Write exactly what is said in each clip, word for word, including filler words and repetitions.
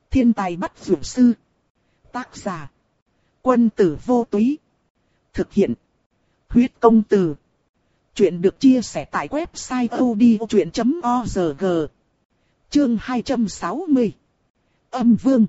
Thiên tài bắt dược sư. Tác giả. Quân tử vô túy. Thực hiện. Huyết công từ. Chuyện được chia sẻ tại website odchuyện chấm org. Chương hai trăm sáu mươi. Âm vương.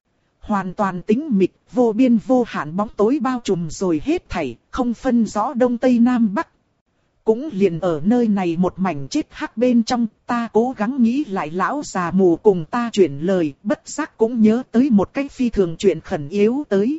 Hoàn toàn tĩnh mịch, vô biên vô hạn bóng tối bao trùm rồi hết thảy, không phân rõ đông tây nam bắc. Cũng liền ở nơi này một mảnh chết hắc bên trong, ta cố gắng nghĩ lại lão già mù cùng ta chuyển lời, bất giác cũng nhớ tới một cách phi thường chuyện khẩn yếu tới.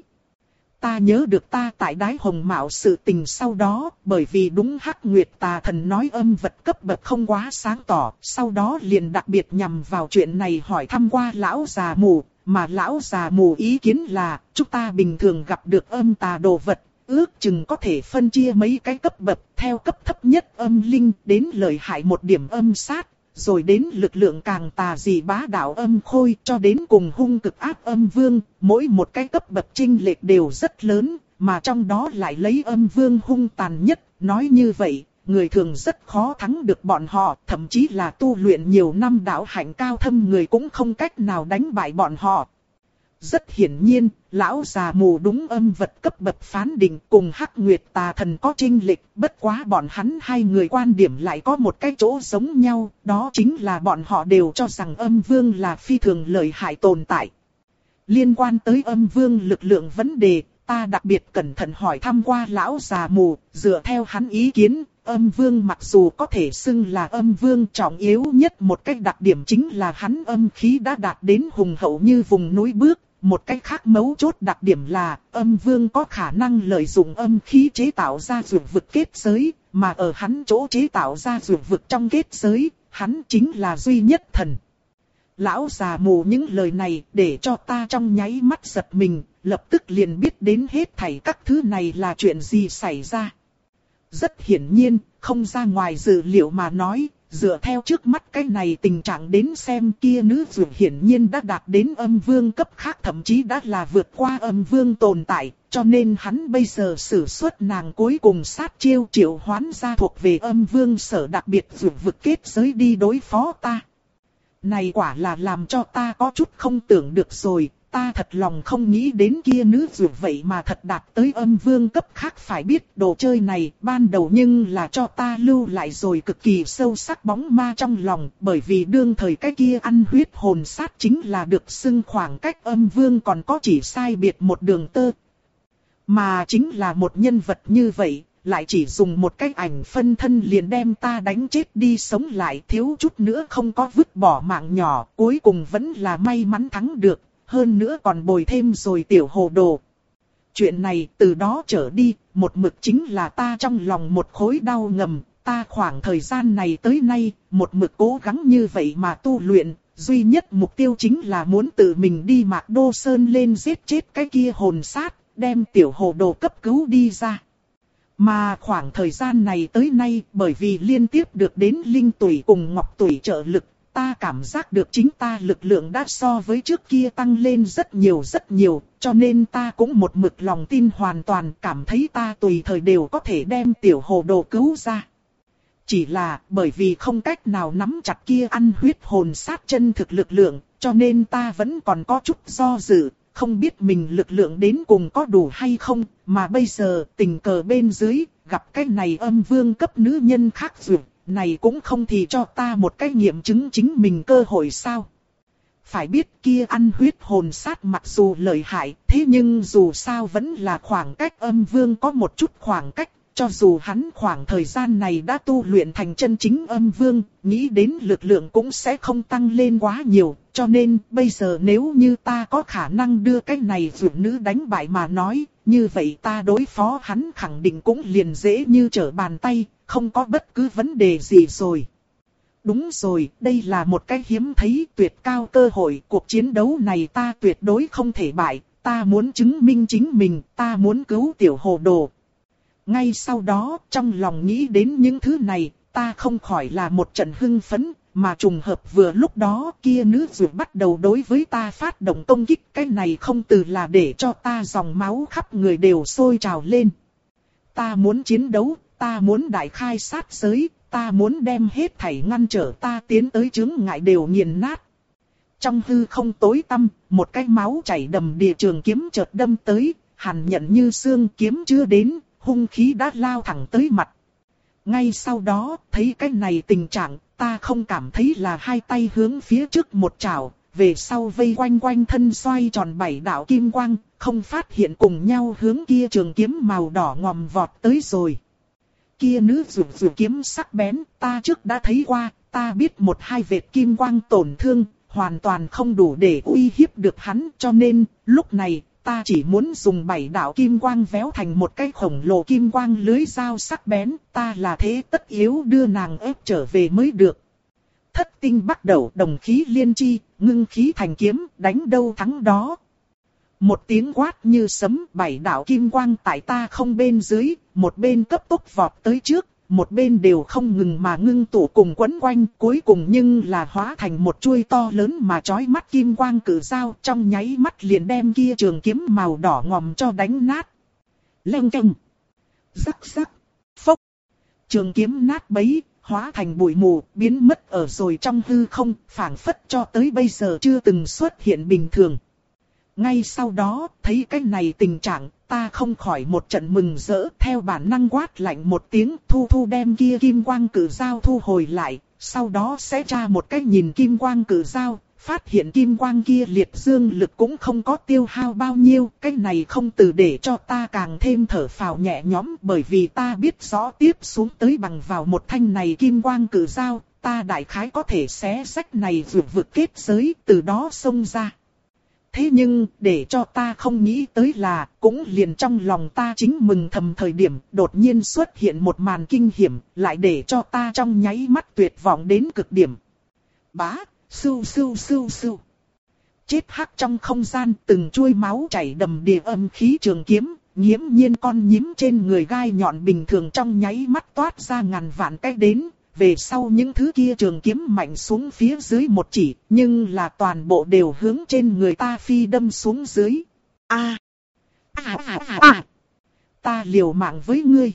Ta nhớ được ta tại Đái Hồng Mạo sự tình sau đó, bởi vì đúng Hắc Nguyệt Tà Thần nói âm vật cấp bậc không quá sáng tỏ, sau đó liền đặc biệt nhằm vào chuyện này hỏi thăm qua lão già mù, mà lão già mù ý kiến là, chúng ta bình thường gặp được âm tà đồ vật, ước chừng có thể phân chia mấy cái cấp bậc, theo cấp thấp nhất âm linh đến lợi hại một điểm âm sát, rồi đến lực lượng càng tà dị bá đạo âm khôi cho đến cùng hung cực áp âm vương, mỗi một cái cấp bậc chênh lệch đều rất lớn, mà trong đó lại lấy âm vương hung tàn nhất, nói như vậy, người thường rất khó thắng được bọn họ, thậm chí là tu luyện nhiều năm đạo hạnh cao thâm người cũng không cách nào đánh bại bọn họ. Rất hiển nhiên, lão già mù đúng âm vật cấp bậc phán định cùng Hắc Nguyệt Tà Thần có chênh lệch, bất quá bọn hắn hai người quan điểm lại có một cái chỗ giống nhau, đó chính là bọn họ đều cho rằng âm vương là phi thường lợi hại tồn tại. Liên quan tới âm vương lực lượng vấn đề, ta đặc biệt cẩn thận hỏi thăm qua lão già mù, dựa theo hắn ý kiến, âm vương mặc dù có thể xưng là âm vương, trọng yếu nhất một cách đặc điểm chính là hắn âm khí đã đạt đến hùng hậu như vùng núi bước. Một cách khác mấu chốt đặc điểm là âm vương có khả năng lợi dụng âm khí chế tạo ra dược vực kết giới, mà ở hắn chỗ chế tạo ra dược vực trong kết giới, hắn chính là duy nhất thần. Lão già mù những lời này để cho ta trong nháy mắt giật mình, lập tức liền biết đến hết thảy các thứ này là chuyện gì xảy ra. Rất hiển nhiên, không ra ngoài dự liệu mà nói, dựa theo trước mắt cái này tình trạng đến xem kia nữ dược hiển nhiên đã đạt đến âm vương cấp khác, thậm chí đã là vượt qua âm vương tồn tại, cho nên hắn bây giờ sử xuất nàng cuối cùng sát chiêu triệu hoán ra thuộc về âm vương sở đặc biệt dược vực kết giới đi đối phó ta. Này quả là làm cho ta có chút không tưởng được rồi. Ta thật lòng không nghĩ đến kia nữ dược vậy mà thật đạt tới âm vương cấp khác, phải biết đồ chơi này ban đầu nhưng là cho ta lưu lại rồi cực kỳ sâu sắc bóng ma trong lòng, bởi vì đương thời cái kia ăn huyết hồn sát chính là được xưng khoảng cách âm vương còn có chỉ sai biệt một đường tơ. Mà chính là một nhân vật như vậy, lại chỉ dùng một cái ảnh phân thân liền đem ta đánh chết đi sống lại, thiếu chút nữa không có vứt bỏ mạng nhỏ, cuối cùng vẫn là may mắn thắng được. Hơn nữa còn bồi thêm rồi tiểu hồ đồ. Chuyện này từ đó trở đi, một mực chính là ta trong lòng một khối đau ngầm. Ta khoảng thời gian này tới nay, một mực cố gắng như vậy mà tu luyện. Duy nhất mục tiêu chính là muốn tự mình đi Mạc Đô Sơn lên giết chết cái kia hồn sát, đem tiểu hồ đồ cấp cứu đi ra. Mà khoảng thời gian này tới nay, bởi vì liên tiếp được đến linh tủy cùng ngọc tủy trợ lực, ta cảm giác được chính ta lực lượng đã so với trước kia tăng lên rất nhiều rất nhiều, cho nên ta cũng một mực lòng tin hoàn toàn cảm thấy ta tùy thời đều có thể đem tiểu hồ đồ cứu ra. Chỉ là bởi vì không cách nào nắm chặt kia ăn huyết hồn sát chân thực lực lượng, cho nên ta vẫn còn có chút do dự, không biết mình lực lượng đến cùng có đủ hay không, mà bây giờ tình cờ bên dưới, gặp cái này âm vương cấp nữ nhân khác dược. Này cũng không thì cho ta một cái nghiệm chứng chính mình cơ hội sao. Phải biết kia ăn huyết hồn sát mặc dù lợi hại, thế nhưng dù sao vẫn là khoảng cách âm vương có một chút khoảng cách. Cho dù hắn khoảng thời gian này đã tu luyện thành chân chính âm vương, nghĩ đến lực lượng cũng sẽ không tăng lên quá nhiều. Cho nên bây giờ nếu như ta có khả năng đưa cái này dược nữ đánh bại mà nói, như vậy ta đối phó hắn khẳng định cũng liền dễ như trở bàn tay. Không có bất cứ vấn đề gì rồi. Đúng rồi, đây là một cái hiếm thấy tuyệt cao cơ hội. Cuộc chiến đấu này ta tuyệt đối không thể bại. Ta muốn chứng minh chính mình, ta muốn cứu tiểu hồ đồ. Ngay sau đó, trong lòng nghĩ đến những thứ này, ta không khỏi là một trận hưng phấn. Mà trùng hợp vừa lúc đó kia nữ dược bắt đầu đối với ta phát động công kích. Cái này không từ là để cho ta dòng máu khắp người đều sôi trào lên. Ta muốn chiến đấu. Ta muốn đại khai sát giới, ta muốn đem hết thảy ngăn trở ta tiến tới chướng ngại đều nghiền nát. Trong hư không tối tăm, một cái máu chảy đầm đìa trường kiếm chợt đâm tới, hàn nhận như xương, kiếm chưa đến, hung khí đã lao thẳng tới mặt. Ngay sau đó, thấy cái này tình trạng, ta không cảm thấy là hai tay hướng phía trước một chảo, về sau vây quanh quanh thân xoay tròn bảy đạo kim quang, không phát hiện cùng nhau hướng kia trường kiếm màu đỏ ngòm vọt tới rồi. Kia nữ rủ rủ kiếm sắc bén, ta trước đã thấy qua, ta biết một hai vệt kim quang tổn thương, hoàn toàn không đủ để uy hiếp được hắn, cho nên, lúc này, ta chỉ muốn dùng bảy đạo kim quang véo thành một cái khổng lồ kim quang lưới dao sắc bén, ta là thế tất yếu đưa nàng ép trở về mới được. Thất tinh bắt đầu đồng khí liên chi, ngưng khí thành kiếm, đánh đâu thắng đó. Một tiếng quát như sấm, bảy đạo kim quang tại ta không bên dưới, một bên cấp tốc vọt tới trước, một bên đều không ngừng mà ngưng tụ cùng quấn quanh, cuối cùng nhưng là hóa thành một chuôi to lớn mà chói mắt kim quang cử dao, trong nháy mắt liền đem kia trường kiếm màu đỏ ngòm cho đánh nát. Leng keng, rắc rắc, phốc, trường kiếm nát bấy, hóa thành bụi mù, biến mất ở rồi trong hư không, phảng phất cho tới bây giờ chưa từng xuất hiện bình thường. Ngay sau đó, thấy cái này tình trạng, ta không khỏi một trận mừng rỡ, theo bản năng quát lạnh một tiếng, thu thu đem kia kim quang cử dao thu hồi lại, sau đó sẽ tra một cái nhìn kim quang cử dao, phát hiện kim quang kia liệt dương lực cũng không có tiêu hao bao nhiêu, cái này không từ để cho ta càng thêm thở phào nhẹ nhõm, bởi vì ta biết rõ tiếp xuống tới bằng vào một thanh này kim quang cử dao, ta đại khái có thể xé rách này vượt vực kết giới, từ đó xông ra. Thế nhưng, để cho ta không nghĩ tới là, cũng liền trong lòng ta chính mừng thầm thời điểm, đột nhiên xuất hiện một màn kinh hiểm, lại để cho ta trong nháy mắt tuyệt vọng đến cực điểm. Bá, sưu sưu sưu sưu. Chết hắc trong không gian, từng chuôi máu chảy đầm đìa âm khí trường kiếm, nghiễm nhiên con nhím trên người gai nhọn bình thường trong nháy mắt toát ra ngàn vạn cái đến. Về sau những thứ kia trường kiếm mạnh xuống phía dưới một chỉ, nhưng là toàn bộ đều hướng trên người ta phi đâm xuống dưới. A, a a a a, ta liều mạng với ngươi.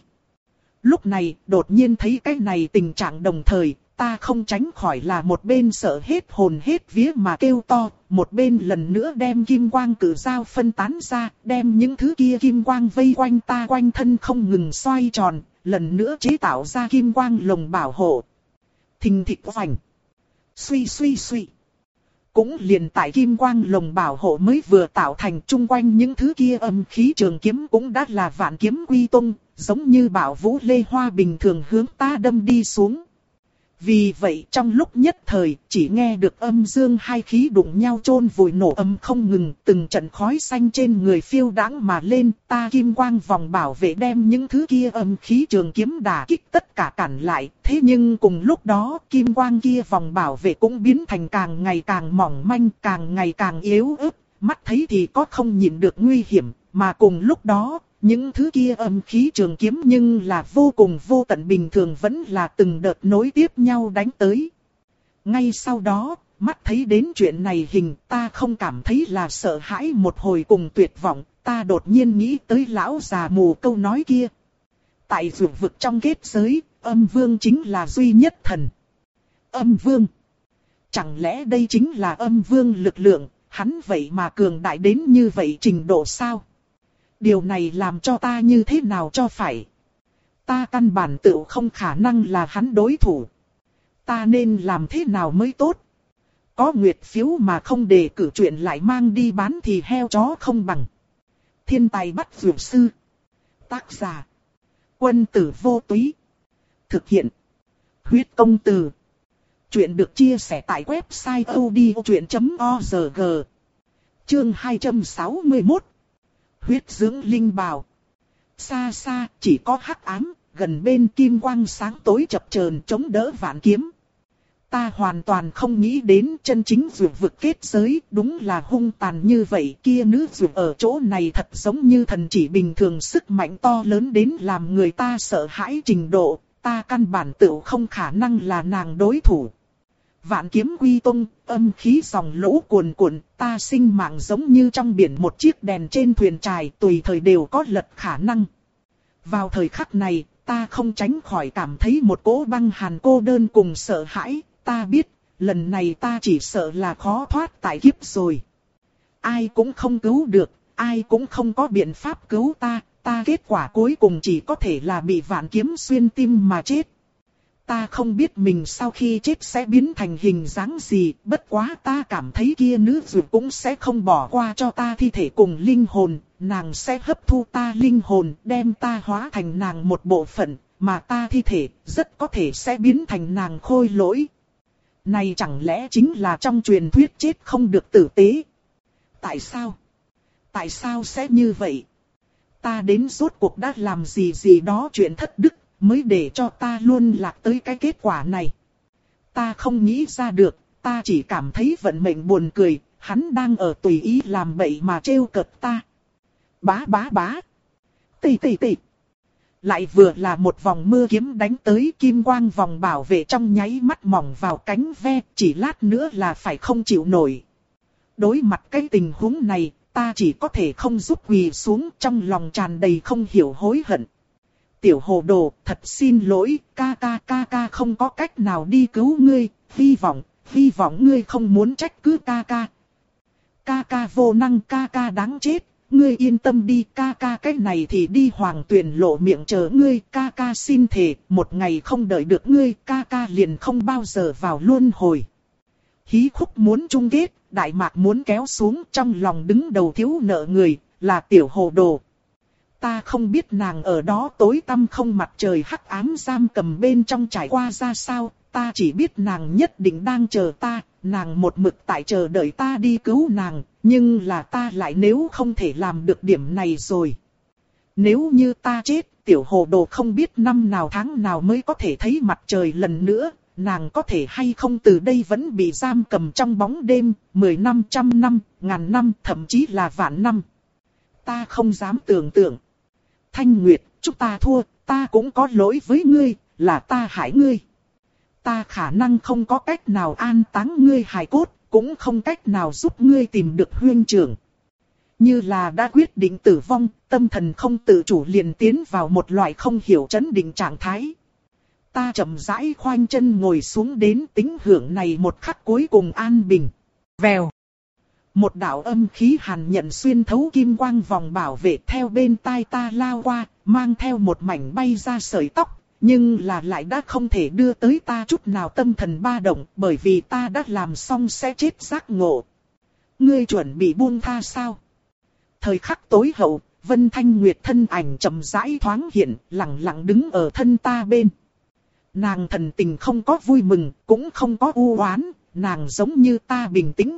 Lúc này, đột nhiên thấy cái này tình trạng đồng thời, ta không tránh khỏi là một bên sợ hết hồn hết vía mà kêu to, một bên lần nữa đem kim quang cử dao phân tán ra, đem những thứ kia kim quang vây quanh ta quanh thân không ngừng xoay tròn. Lần nữa chế tạo ra kim quang lồng bảo hộ. Thình thịch vành. Suy suy suy. Cũng liền tại kim quang lồng bảo hộ mới vừa tạo thành, chung quanh những thứ kia âm khí trường kiếm cũng đã là vạn kiếm quy tung, giống như bảo vũ lê hoa bình thường hướng ta đâm đi xuống. Vì vậy trong lúc nhất thời, chỉ nghe được âm dương hai khí đụng nhau chôn vùi nổ âm không ngừng, từng trận khói xanh trên người phiêu đãng mà lên, ta kim quang vòng bảo vệ đem những thứ kia âm khí trường kiếm đả kích tất cả cản lại, thế nhưng cùng lúc đó, kim quang kia vòng bảo vệ cũng biến thành càng ngày càng mỏng manh, càng ngày càng yếu ớt, mắt thấy thì có không nhìn được nguy hiểm, mà cùng lúc đó, những thứ kia âm khí trường kiếm nhưng là vô cùng vô tận bình thường vẫn là từng đợt nối tiếp nhau đánh tới. Ngay sau đó, mắt thấy đến chuyện này hình ta không cảm thấy là sợ hãi một hồi cùng tuyệt vọng, ta đột nhiên nghĩ tới lão già mù câu nói kia. Tại vượt vực trong kết giới, âm vương chính là duy nhất thần. Âm vương. Chẳng lẽ đây chính là âm vương lực lượng, hắn vậy mà cường đại đến như vậy trình độ sao? Điều này làm cho ta như thế nào cho phải? Ta căn bản tự không khả năng là hắn đối thủ. Ta nên làm thế nào mới tốt? Có nguyệt phiếu mà không đề cử chuyện lại mang đi bán thì heo chó không bằng. Thiên tài bắt dược sư. Tác giả. Quân tử vô túy. Thực hiện. Huyết công từ. Chuyện được chia sẻ tại website odchuyện chấm org. Chương hai trăm sáu mươi mốt. Huyết dưỡng linh bào. Xa xa chỉ có hắc ám, gần bên kim quang sáng tối chập chờn chống đỡ vạn kiếm. Ta hoàn toàn không nghĩ đến chân chính vượt vực kết giới, đúng là hung tàn như vậy. Kia nữ vượt ở chỗ này thật giống như thần chỉ bình thường, sức mạnh to lớn đến làm người ta sợ hãi trình độ, ta căn bản tự không khả năng là nàng đối thủ. Vạn kiếm quy tung, âm khí dòng lũ cuồn cuộn, ta sinh mạng giống như trong biển một chiếc đèn trên thuyền trài, tùy thời đều có lật khả năng. Vào thời khắc này, ta không tránh khỏi cảm thấy một cỗ băng hàn cô đơn cùng sợ hãi, ta biết, lần này ta chỉ sợ là khó thoát tại kiếp rồi. Ai cũng không cứu được, ai cũng không có biện pháp cứu ta, ta kết quả cuối cùng chỉ có thể là bị vạn kiếm xuyên tim mà chết. Ta không biết mình sau khi chết sẽ biến thành hình dáng gì, bất quá ta cảm thấy kia nữ dược cũng sẽ không bỏ qua cho ta thi thể cùng linh hồn, nàng sẽ hấp thu ta linh hồn, đem ta hóa thành nàng một bộ phận, mà ta thi thể rất có thể sẽ biến thành nàng khôi lỗi. Này chẳng lẽ chính là trong truyền thuyết chết không được tử tế? Tại sao? Tại sao sẽ như vậy? Ta đến rốt cuộc đã làm gì gì đó chuyện thất đức, mới để cho ta luôn lạc tới cái kết quả này. Ta không nghĩ ra được, ta chỉ cảm thấy vận mệnh buồn cười, hắn đang ở tùy ý làm bậy mà trêu cợt ta. Bá bá bá. Tì tì tì. Lại vừa là một vòng mưa kiếm đánh tới, kim quang vòng bảo vệ trong nháy mắt mỏng vào cánh ve, chỉ lát nữa là phải không chịu nổi. Đối mặt cái tình huống này, ta chỉ có thể không giúp quỳ xuống, trong lòng tràn đầy không hiểu hối hận. Tiểu hồ đồ, thật xin lỗi, ca ca ca ca không có cách nào đi cứu ngươi, hy vọng, hy vọng ngươi không muốn trách cứ ca ca. Ca ca vô năng, ca ca đáng chết, ngươi yên tâm đi, ca ca cái này thì đi Hoàng Tuyền lộ miệng chờ ngươi, ca ca xin thề, một ngày không đợi được ngươi, ca ca liền không bao giờ vào luân hồi. Hí khúc muốn chung kết, đại mạc muốn kéo xuống, trong lòng đứng đầu thiếu nợ người, là tiểu hồ đồ. Ta không biết nàng ở đó tối tăm không mặt trời hắc ám giam cầm bên trong trải qua ra sao, ta chỉ biết nàng nhất định đang chờ ta, nàng một mực tại chờ đợi ta đi cứu nàng, nhưng là ta lại nếu không thể làm được điểm này rồi. Nếu như ta chết, tiểu hồ đồ không biết năm nào tháng nào mới có thể thấy mặt trời lần nữa, nàng có thể hay không từ đây vẫn bị giam cầm trong bóng đêm, mười năm, trăm năm, ngàn năm, thậm chí là vạn năm. Ta không dám tưởng tượng. Thanh Nguyệt, chúng ta thua, ta cũng có lỗi với ngươi, là ta hại ngươi. Ta khả năng không có cách nào an táng ngươi hài cốt, cũng không cách nào giúp ngươi tìm được huynh trưởng. Như là đã quyết định tử vong, tâm thần không tự chủ liền tiến vào một loại không hiểu chấn định trạng thái. Ta chậm rãi khoanh chân ngồi xuống đến tính hưởng này một khắc cuối cùng an bình. Vèo. Một đạo âm khí hàn nhận xuyên thấu kim quang vòng bảo vệ theo bên tai ta lao qua, mang theo một mảnh bay ra sợi tóc, nhưng là lại đã không thể đưa tới ta chút nào tâm thần ba động, bởi vì ta đã làm xong sẽ chết giác ngộ. Ngươi chuẩn bị buông tha sao? Thời khắc tối hậu, Vân Thanh Nguyệt thân ảnh chậm rãi thoáng hiện, lặng lặng đứng ở thân ta bên. Nàng thần tình không có vui mừng, cũng không có u oán, nàng giống như ta bình tĩnh.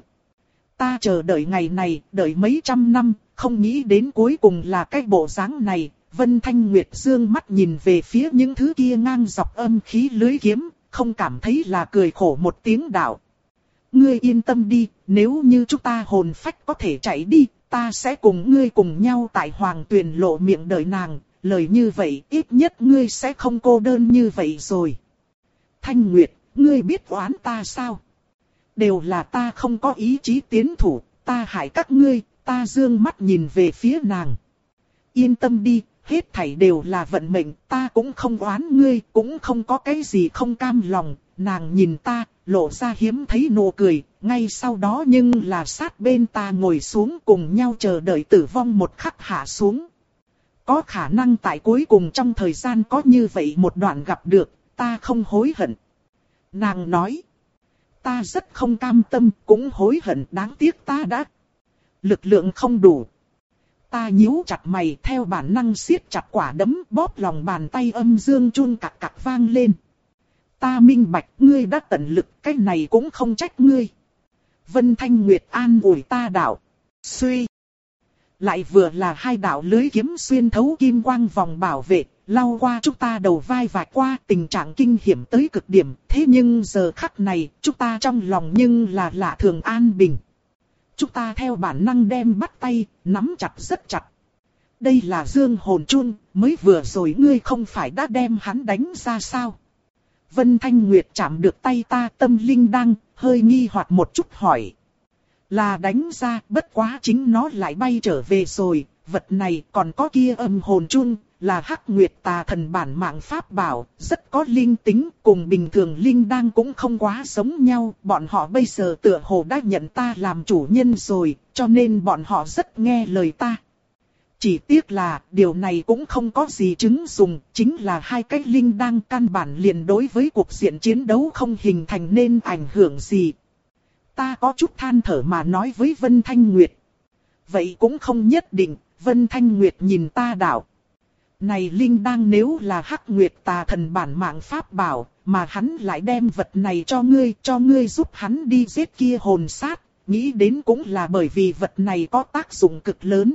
Ta chờ đợi ngày này, đợi mấy trăm năm, không nghĩ đến cuối cùng là cái bộ dáng này. Vân Thanh Nguyệt dương mắt nhìn về phía những thứ kia ngang dọc âm khí lưới kiếm, không cảm thấy là cười khổ một tiếng đạo. Ngươi yên tâm đi, nếu như chúng ta hồn phách có thể chạy đi, ta sẽ cùng ngươi cùng nhau tại Hoàng Tuyền lộ miệng đợi nàng, lời như vậy ít nhất ngươi sẽ không cô đơn như vậy rồi. Thanh Nguyệt, ngươi biết oán ta sao? Đều là ta không có ý chí tiến thủ, ta hại các ngươi, ta dương mắt nhìn về phía nàng. Yên tâm đi, hết thảy đều là vận mệnh, ta cũng không oán ngươi, cũng không có cái gì không cam lòng. Nàng nhìn ta, lộ ra hiếm thấy nụ cười, ngay sau đó nhưng là sát bên ta ngồi xuống cùng nhau chờ đợi tử vong một khắc hạ xuống. Có khả năng tại cuối cùng trong thời gian có như vậy một đoạn gặp được, ta không hối hận. Nàng nói. Ta rất không cam tâm, cũng hối hận, đáng tiếc ta đã. Lực lượng không đủ. Ta nhíu chặt mày theo bản năng siết chặt quả đấm, bóp lòng bàn tay âm dương chun cạc cạc vang lên. Ta minh bạch, ngươi đã tận lực, cái này cũng không trách ngươi. Vân Thanh Nguyệt an ủi ta đạo. Suy. Lại vừa là hai đạo lưới kiếm xuyên thấu kim quang vòng bảo vệ, lao qua chúng ta đầu vai vạch qua, tình trạng kinh hiểm tới cực điểm. Thế nhưng giờ khắc này, chúng ta trong lòng nhưng là lạ thường an bình. Chúng ta theo bản năng đem bắt tay, nắm chặt rất chặt. Đây là Dương Hồn Chun, mới vừa rồi ngươi không phải đã đem hắn đánh ra sao? Vân Thanh Nguyệt chạm được tay ta, tâm linh đang, hơi nghi hoặc một chút hỏi. Là đánh ra, bất quá chính nó lại bay trở về rồi, vật này còn có kia âm hồn chung, là Hắc Nguyệt Tà Thần bản mạng pháp bảo, rất có linh tính, cùng bình thường linh đăng cũng không quá giống nhau. Bọn họ bây giờ tựa hồ đã nhận ta làm chủ nhân rồi, cho nên bọn họ rất nghe lời ta. Chỉ tiếc là điều này cũng không có gì chứng dùng, chính là hai cái linh đăng căn bản liền đối với cuộc diện chiến đấu không hình thành nên ảnh hưởng gì. Ta có chút than thở mà nói với Vân Thanh Nguyệt. Vậy cũng không nhất định, Vân Thanh Nguyệt nhìn ta đạo. Này linh đăng nếu là Hắc Nguyệt Tà Thần bản mạng pháp bảo, mà hắn lại đem vật này cho ngươi, cho ngươi giúp hắn đi giết kia hồn sát, nghĩ đến cũng là bởi vì vật này có tác dụng cực lớn.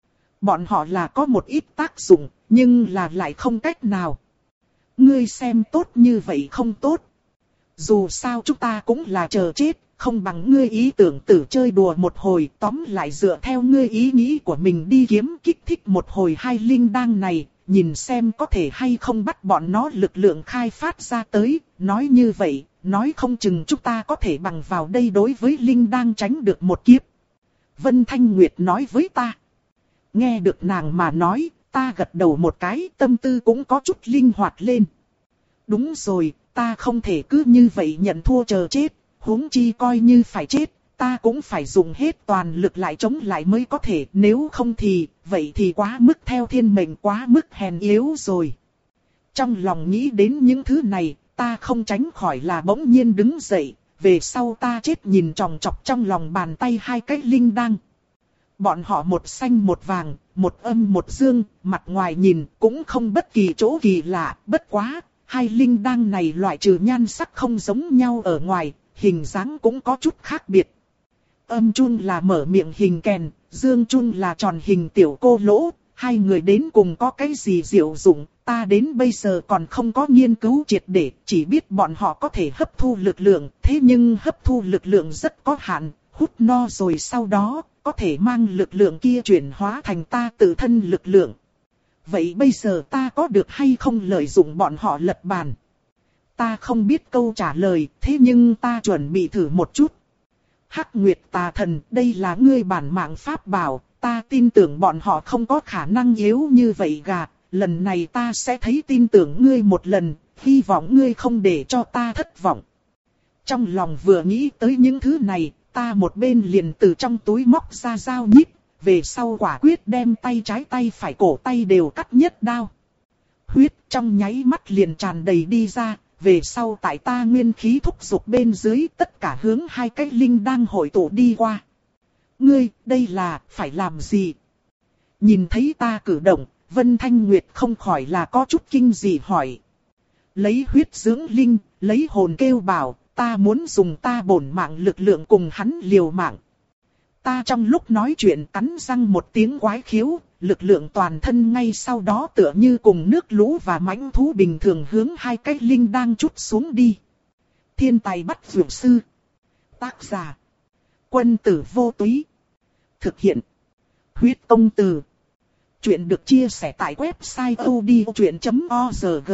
Bọn họ là có một ít tác dụng, nhưng là lại không cách nào. Ngươi xem tốt như vậy không tốt. Dù sao chúng ta cũng là chờ chết, không bằng ngươi ý tưởng tử chơi đùa một hồi, tóm lại dựa theo ngươi ý nghĩ của mình đi kiếm kích thích một hồi hai linh đăng này, nhìn xem có thể hay không bắt bọn nó lực lượng khai phát ra tới. Nói như vậy, nói không chừng chúng ta có thể bằng vào đây đối với linh đăng tránh được một kiếp. Vân Thanh Nguyệt nói với ta. Nghe được nàng mà nói, ta gật đầu một cái, tâm tư cũng có chút linh hoạt lên. Đúng rồi, ta không thể cứ như vậy nhận thua chờ chết, huống chi coi như phải chết, ta cũng phải dùng hết toàn lực lại chống lại mới có thể, nếu không thì, vậy thì quá mức theo thiên mệnh, quá mức hèn yếu rồi. Trong lòng nghĩ đến những thứ này, ta không tránh khỏi là bỗng nhiên đứng dậy, về sau ta chết nhìn tròng trọc trong lòng bàn tay hai cái linh đăng. Bọn họ một xanh một vàng, một âm một dương, mặt ngoài nhìn cũng không bất kỳ chỗ kỳ lạ, bất quá, hai linh đăng này loại trừ nhan sắc không giống nhau ở ngoài, hình dáng cũng có chút khác biệt. Âm chun là mở miệng hình kèn, dương chun là tròn hình tiểu cô lỗ, hai người đến cùng có cái gì diệu dụng, ta đến bây giờ còn không có nghiên cứu triệt để, chỉ biết bọn họ có thể hấp thu lực lượng, thế nhưng hấp thu lực lượng rất có hạn, hút no rồi sau đó, có thể mang lực lượng kia chuyển hóa thành ta tự thân lực lượng. Vậy bây giờ ta có được hay không lợi dụng bọn họ lật bàn? Ta không biết câu trả lời, thế nhưng ta chuẩn bị thử một chút. Hắc Nguyệt Tà Thần, đây là ngươi bản mạng pháp bảo, ta tin tưởng bọn họ không có khả năng yếu như vậy gà, lần này ta sẽ thấy tin tưởng ngươi một lần, hy vọng ngươi không để cho ta thất vọng. Trong lòng vừa nghĩ tới những thứ này, ta một bên liền từ trong túi móc ra dao nhíp, về sau quả quyết đem tay trái tay phải cổ tay đều cắt nhất đao. Huyết trong nháy mắt liền tràn đầy đi ra, về sau tại ta nguyên khí thúc giục bên dưới tất cả hướng hai cái linh đang hội tụ đi qua. Ngươi, đây là, phải làm gì? Nhìn thấy ta cử động, Vân Thanh Nguyệt không khỏi là có chút kinh dị hỏi. Lấy huyết dưỡng linh, lấy hồn kêu bảo, ta muốn dùng ta bổn mạng lực lượng cùng hắn liều mạng. Ta trong lúc nói chuyện cắn răng một tiếng quái khiếu, lực lượng toàn thân ngay sau đó tựa như cùng nước lũ và mãnh thú bình thường hướng hai cái linh đang trút xuống đi. Thiên tài bắt vượt sư. Tác giả. Quân tử vô túy. Thực hiện. Huyết công từ. Chuyện được chia sẻ tại website odchuyện chấm org.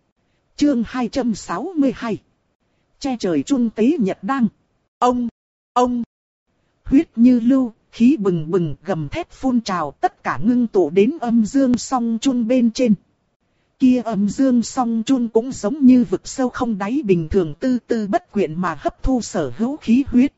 Chương hai trăm sáu mươi hai. Che trời trung tế nhật đăng. Ông. Ông. Huyết như lưu, khí bừng bừng gầm thét phun trào, tất cả ngưng tụ đến âm dương song chun bên trên. Kia âm dương song chun cũng giống như vực sâu không đáy bình thường tư tư bất quyện mà hấp thu sở hữu khí huyết.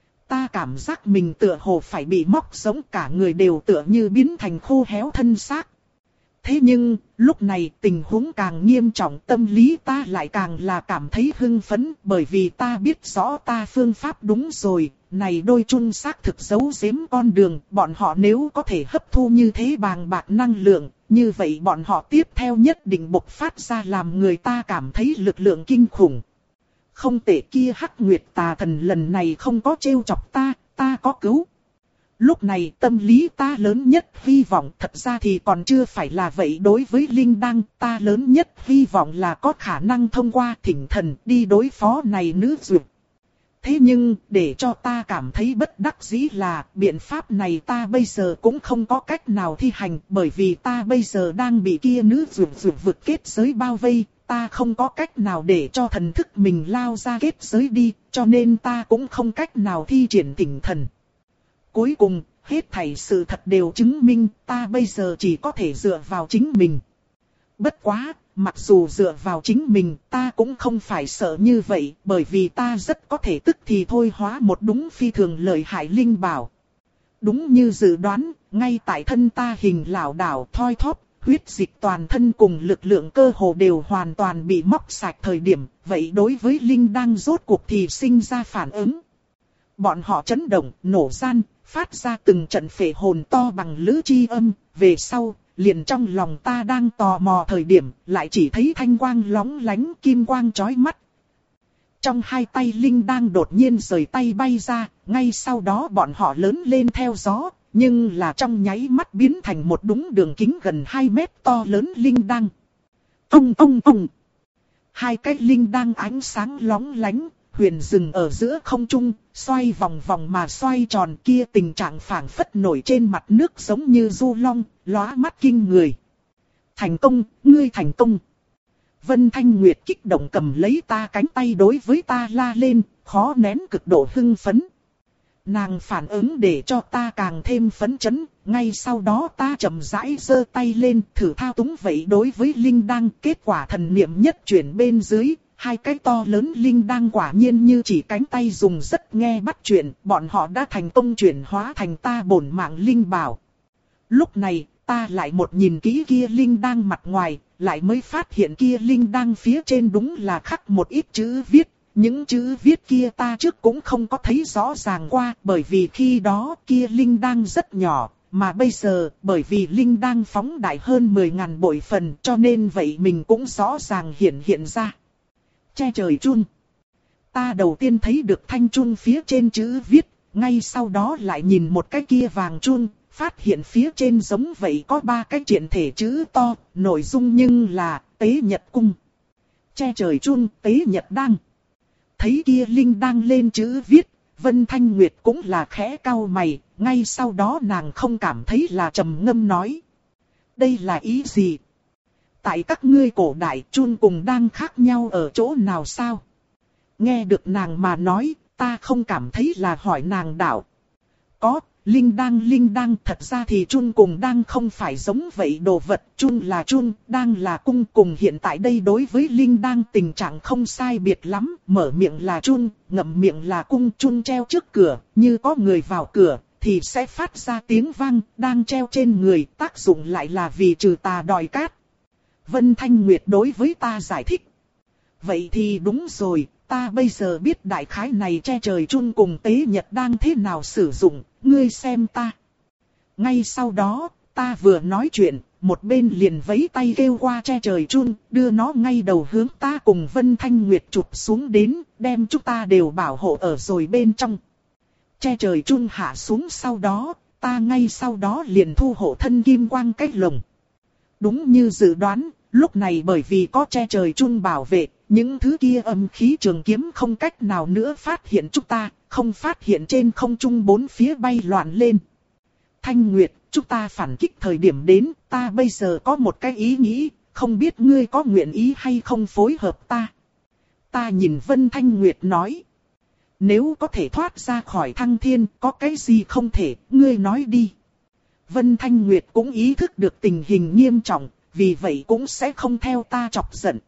Ta cảm giác mình tựa hồ phải bị móc sống, cả người đều tựa như biến thành khô héo thân xác. Thế nhưng, lúc này tình huống càng nghiêm trọng, tâm lý ta lại càng là cảm thấy hưng phấn, bởi vì ta biết rõ ta phương pháp đúng rồi, này đôi chun xác thực giấu giếm con đường, bọn họ nếu có thể hấp thu như thế bàng bạc năng lượng, như vậy bọn họ tiếp theo nhất định bộc phát ra làm người ta cảm thấy lực lượng kinh khủng. Không tệ, kia Hắc Nguyệt Tà Thần lần này không có trêu chọc ta, ta có cứu. Lúc này tâm lý ta lớn nhất hy vọng, thật ra thì còn chưa phải là vậy, đối với linh đăng ta lớn nhất hy vọng là có khả năng thông qua thỉnh thần đi đối phó này nữ dược. Thế nhưng để cho ta cảm thấy bất đắc dĩ là biện pháp này ta bây giờ cũng không có cách nào thi hành, bởi vì ta bây giờ đang bị kia nữ dược dược vực kết giới bao vây, ta không có cách nào để cho thần thức mình lao ra kết giới đi, cho nên ta cũng không cách nào thi triển thỉnh thần. Cuối cùng, Hết thảy sự thật đều chứng minh ta bây giờ chỉ có thể dựa vào chính mình. Bất quá, mặc dù dựa vào chính mình ta cũng không phải sợ như vậy, bởi vì ta rất có thể tức thì thôi hóa một đúng phi thường lợi hại linh bảo. Đúng như dự đoán, ngay tại thân ta hình lảo đảo thoi thóp, huyết dịch toàn thân cùng lực lượng cơ hồ đều hoàn toàn bị móc sạch thời điểm, vậy đối với linh đăng rốt cuộc thì sinh ra phản ứng. Bọn họ chấn động, nổ gian, phát ra từng trận phệ hồn to bằng lữ chi âm, về sau, liền trong lòng ta đang tò mò thời điểm, lại chỉ thấy thanh quang lóng lánh, kim quang chói mắt. Trong hai tay linh đang đột nhiên rời tay bay ra, ngay sau đó bọn họ lớn lên theo gió, nhưng là trong nháy mắt biến thành một đúng đường kính gần hai mét to lớn linh đăng. Ông ông ông! Hai cái linh đăng ánh sáng lóng lánh, huyền dừng ở giữa không trung, xoay vòng vòng mà xoay tròn kia, tình trạng phảng phất nổi trên mặt nước giống như du long, lóa mắt kinh người. Thành công, ngươi thành công! Vân Thanh Nguyệt kích động cầm lấy ta cánh tay đối với ta la lên, khó nén cực độ hưng phấn. Nàng phản ứng để cho ta càng thêm phấn chấn, ngay sau đó ta chậm rãi giơ tay lên thử thao túng vậy đối với linh đăng, kết quả thần niệm nhất chuyển bên dưới, hai cái to lớn linh đăng quả nhiên như chỉ cánh tay dùng rất nghe bắt chuyện, bọn họ đã thành công chuyển hóa thành ta bổn mạng linh bảo. Lúc này, ta lại một nhìn kỹ kia linh đăng mặt ngoài, lại mới phát hiện kia linh đăng phía trên đúng là khắc một ít chữ viết. Những chữ viết kia ta trước cũng không có thấy rõ ràng qua, bởi vì khi đó kia linh đăng rất nhỏ, mà bây giờ bởi vì linh đăng phóng đại hơn mười ngàn bội phần, cho nên vậy mình cũng rõ ràng hiện hiện ra. Che trời chun. Ta đầu tiên thấy được thanh chun phía trên chữ viết, ngay sau đó lại nhìn một cái kia vàng chun, phát hiện phía trên giống vậy có ba cái triện thể chữ to, nội dung nhưng là tế nhật cung. Che trời chun, tế nhật đăng. Thấy kia linh đăng lên chữ viết, Vân Thanh Nguyệt cũng là khẽ cau mày, ngay sau đó nàng không cảm thấy là trầm ngâm nói. Đây là ý gì? Tại các ngươi cổ đại chun cùng đăng khác nhau ở chỗ nào sao? Nghe được nàng mà nói, ta không cảm thấy là hỏi nàng đạo. Có, linh đăng linh đăng, thật ra thì chun cùng đăng không phải giống vậy đồ vật, chun là chun, đăng là cung, cùng hiện tại đây đối với linh đăng tình trạng không sai biệt lắm, mở miệng là chun, ngậm miệng là cung, chun treo trước cửa, như có người vào cửa thì sẽ phát ra tiếng vang, đang treo trên người, tác dụng lại là vì trừ tà đòi cát. Vân Thanh Nguyệt đối với ta giải thích. Vậy thì đúng rồi, ta bây giờ biết đại khái này che trời chun cùng tế nhật đang thế nào sử dụng, ngươi xem ta. Ngay sau đó, ta vừa nói chuyện, một bên liền vẫy tay kêu qua che trời chun, đưa nó ngay đầu hướng ta cùng Vân Thanh Nguyệt chụp xuống đến, đem chúng ta đều bảo hộ ở rồi bên trong. Che trời chun hạ xuống sau đó, ta ngay sau đó liền thu hộ thân kim quang cách lồng. Đúng như dự đoán, lúc này bởi vì có che trời chun bảo vệ, những thứ kia âm khí trường kiếm không cách nào nữa phát hiện chúng ta, không phát hiện trên không trung bốn phía bay loạn lên. Thanh Nguyệt, chúng ta phản kích thời điểm đến, ta bây giờ có một cái ý nghĩ, không biết ngươi có nguyện ý hay không phối hợp ta. Ta nhìn Vân Thanh Nguyệt nói. Nếu có thể thoát ra khỏi Thăng Thiên, có cái gì không thể, ngươi nói đi. Vân Thanh Nguyệt cũng ý thức được tình hình nghiêm trọng, vì vậy cũng sẽ không theo ta chọc giận.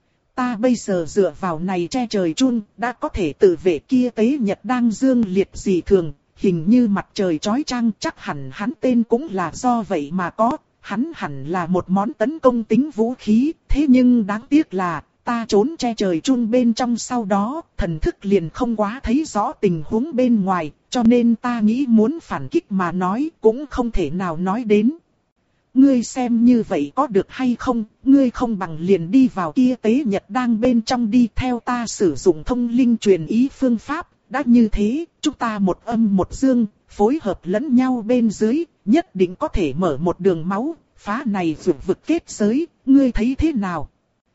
Ta bây giờ dựa vào này che trời chun, đã có thể tự vệ kia tế nhật đang dương liệt gì thường, hình như mặt trời chói chang, chắc hẳn hắn tên cũng là do vậy mà có, hắn hẳn là một món tấn công tính vũ khí, thế nhưng đáng tiếc là, ta trốn che trời chun bên trong sau đó, thần thức liền không quá thấy rõ tình huống bên ngoài, cho nên ta nghĩ muốn phản kích mà nói cũng không thể nào nói đến. Ngươi xem như vậy có được hay không, ngươi không bằng liền đi vào kia tế nhật đang bên trong đi, theo ta sử dụng thông linh truyền ý phương pháp, đã như thế, chúng ta một âm một dương, phối hợp lẫn nhau bên dưới, nhất định có thể mở một đường máu, phá này vượt vực kết giới, ngươi thấy thế nào?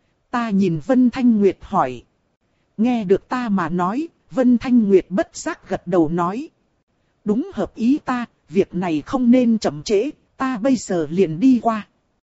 Ta nhìn Vân Thanh Nguyệt hỏi. Nghe được ta mà nói, Vân Thanh Nguyệt bất giác gật đầu nói. Đúng hợp ý ta, việc này không nên chậm trễ. Ta bây giờ liền đi qua.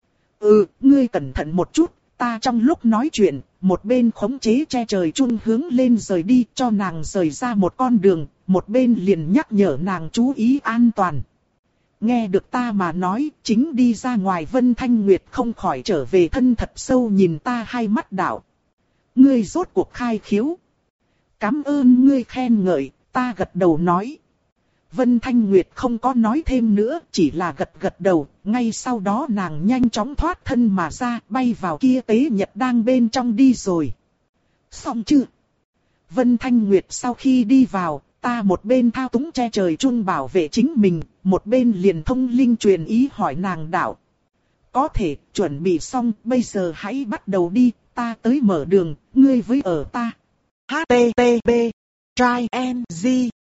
Ừ, ngươi cẩn thận một chút, ta trong lúc nói chuyện, một bên khống chế che trời chun hướng lên rời đi cho nàng rời ra một con đường, một bên liền nhắc nhở nàng chú ý an toàn. Nghe được ta mà nói, chính đi ra ngoài Vân Thanh Nguyệt không khỏi trở về thân thật sâu nhìn ta hai mắt đạo. Ngươi rốt cuộc khai khiếu. Cảm ơn ngươi khen ngợi, ta gật đầu nói. Vân Thanh Nguyệt không có nói thêm nữa, chỉ là gật gật đầu, ngay sau đó nàng nhanh chóng thoát thân mà ra, bay vào kia tế nhật đang bên trong đi rồi. Xong chưa? Vân Thanh Nguyệt sau khi đi vào, ta một bên thao túng che trời chun bảo vệ chính mình, một bên liền thông linh truyền ý hỏi nàng đạo. Có thể, chuẩn bị xong, bây giờ hãy bắt đầu đi, ta tới mở đường, ngươi với ở ta. hát tê tê pê Try and Z.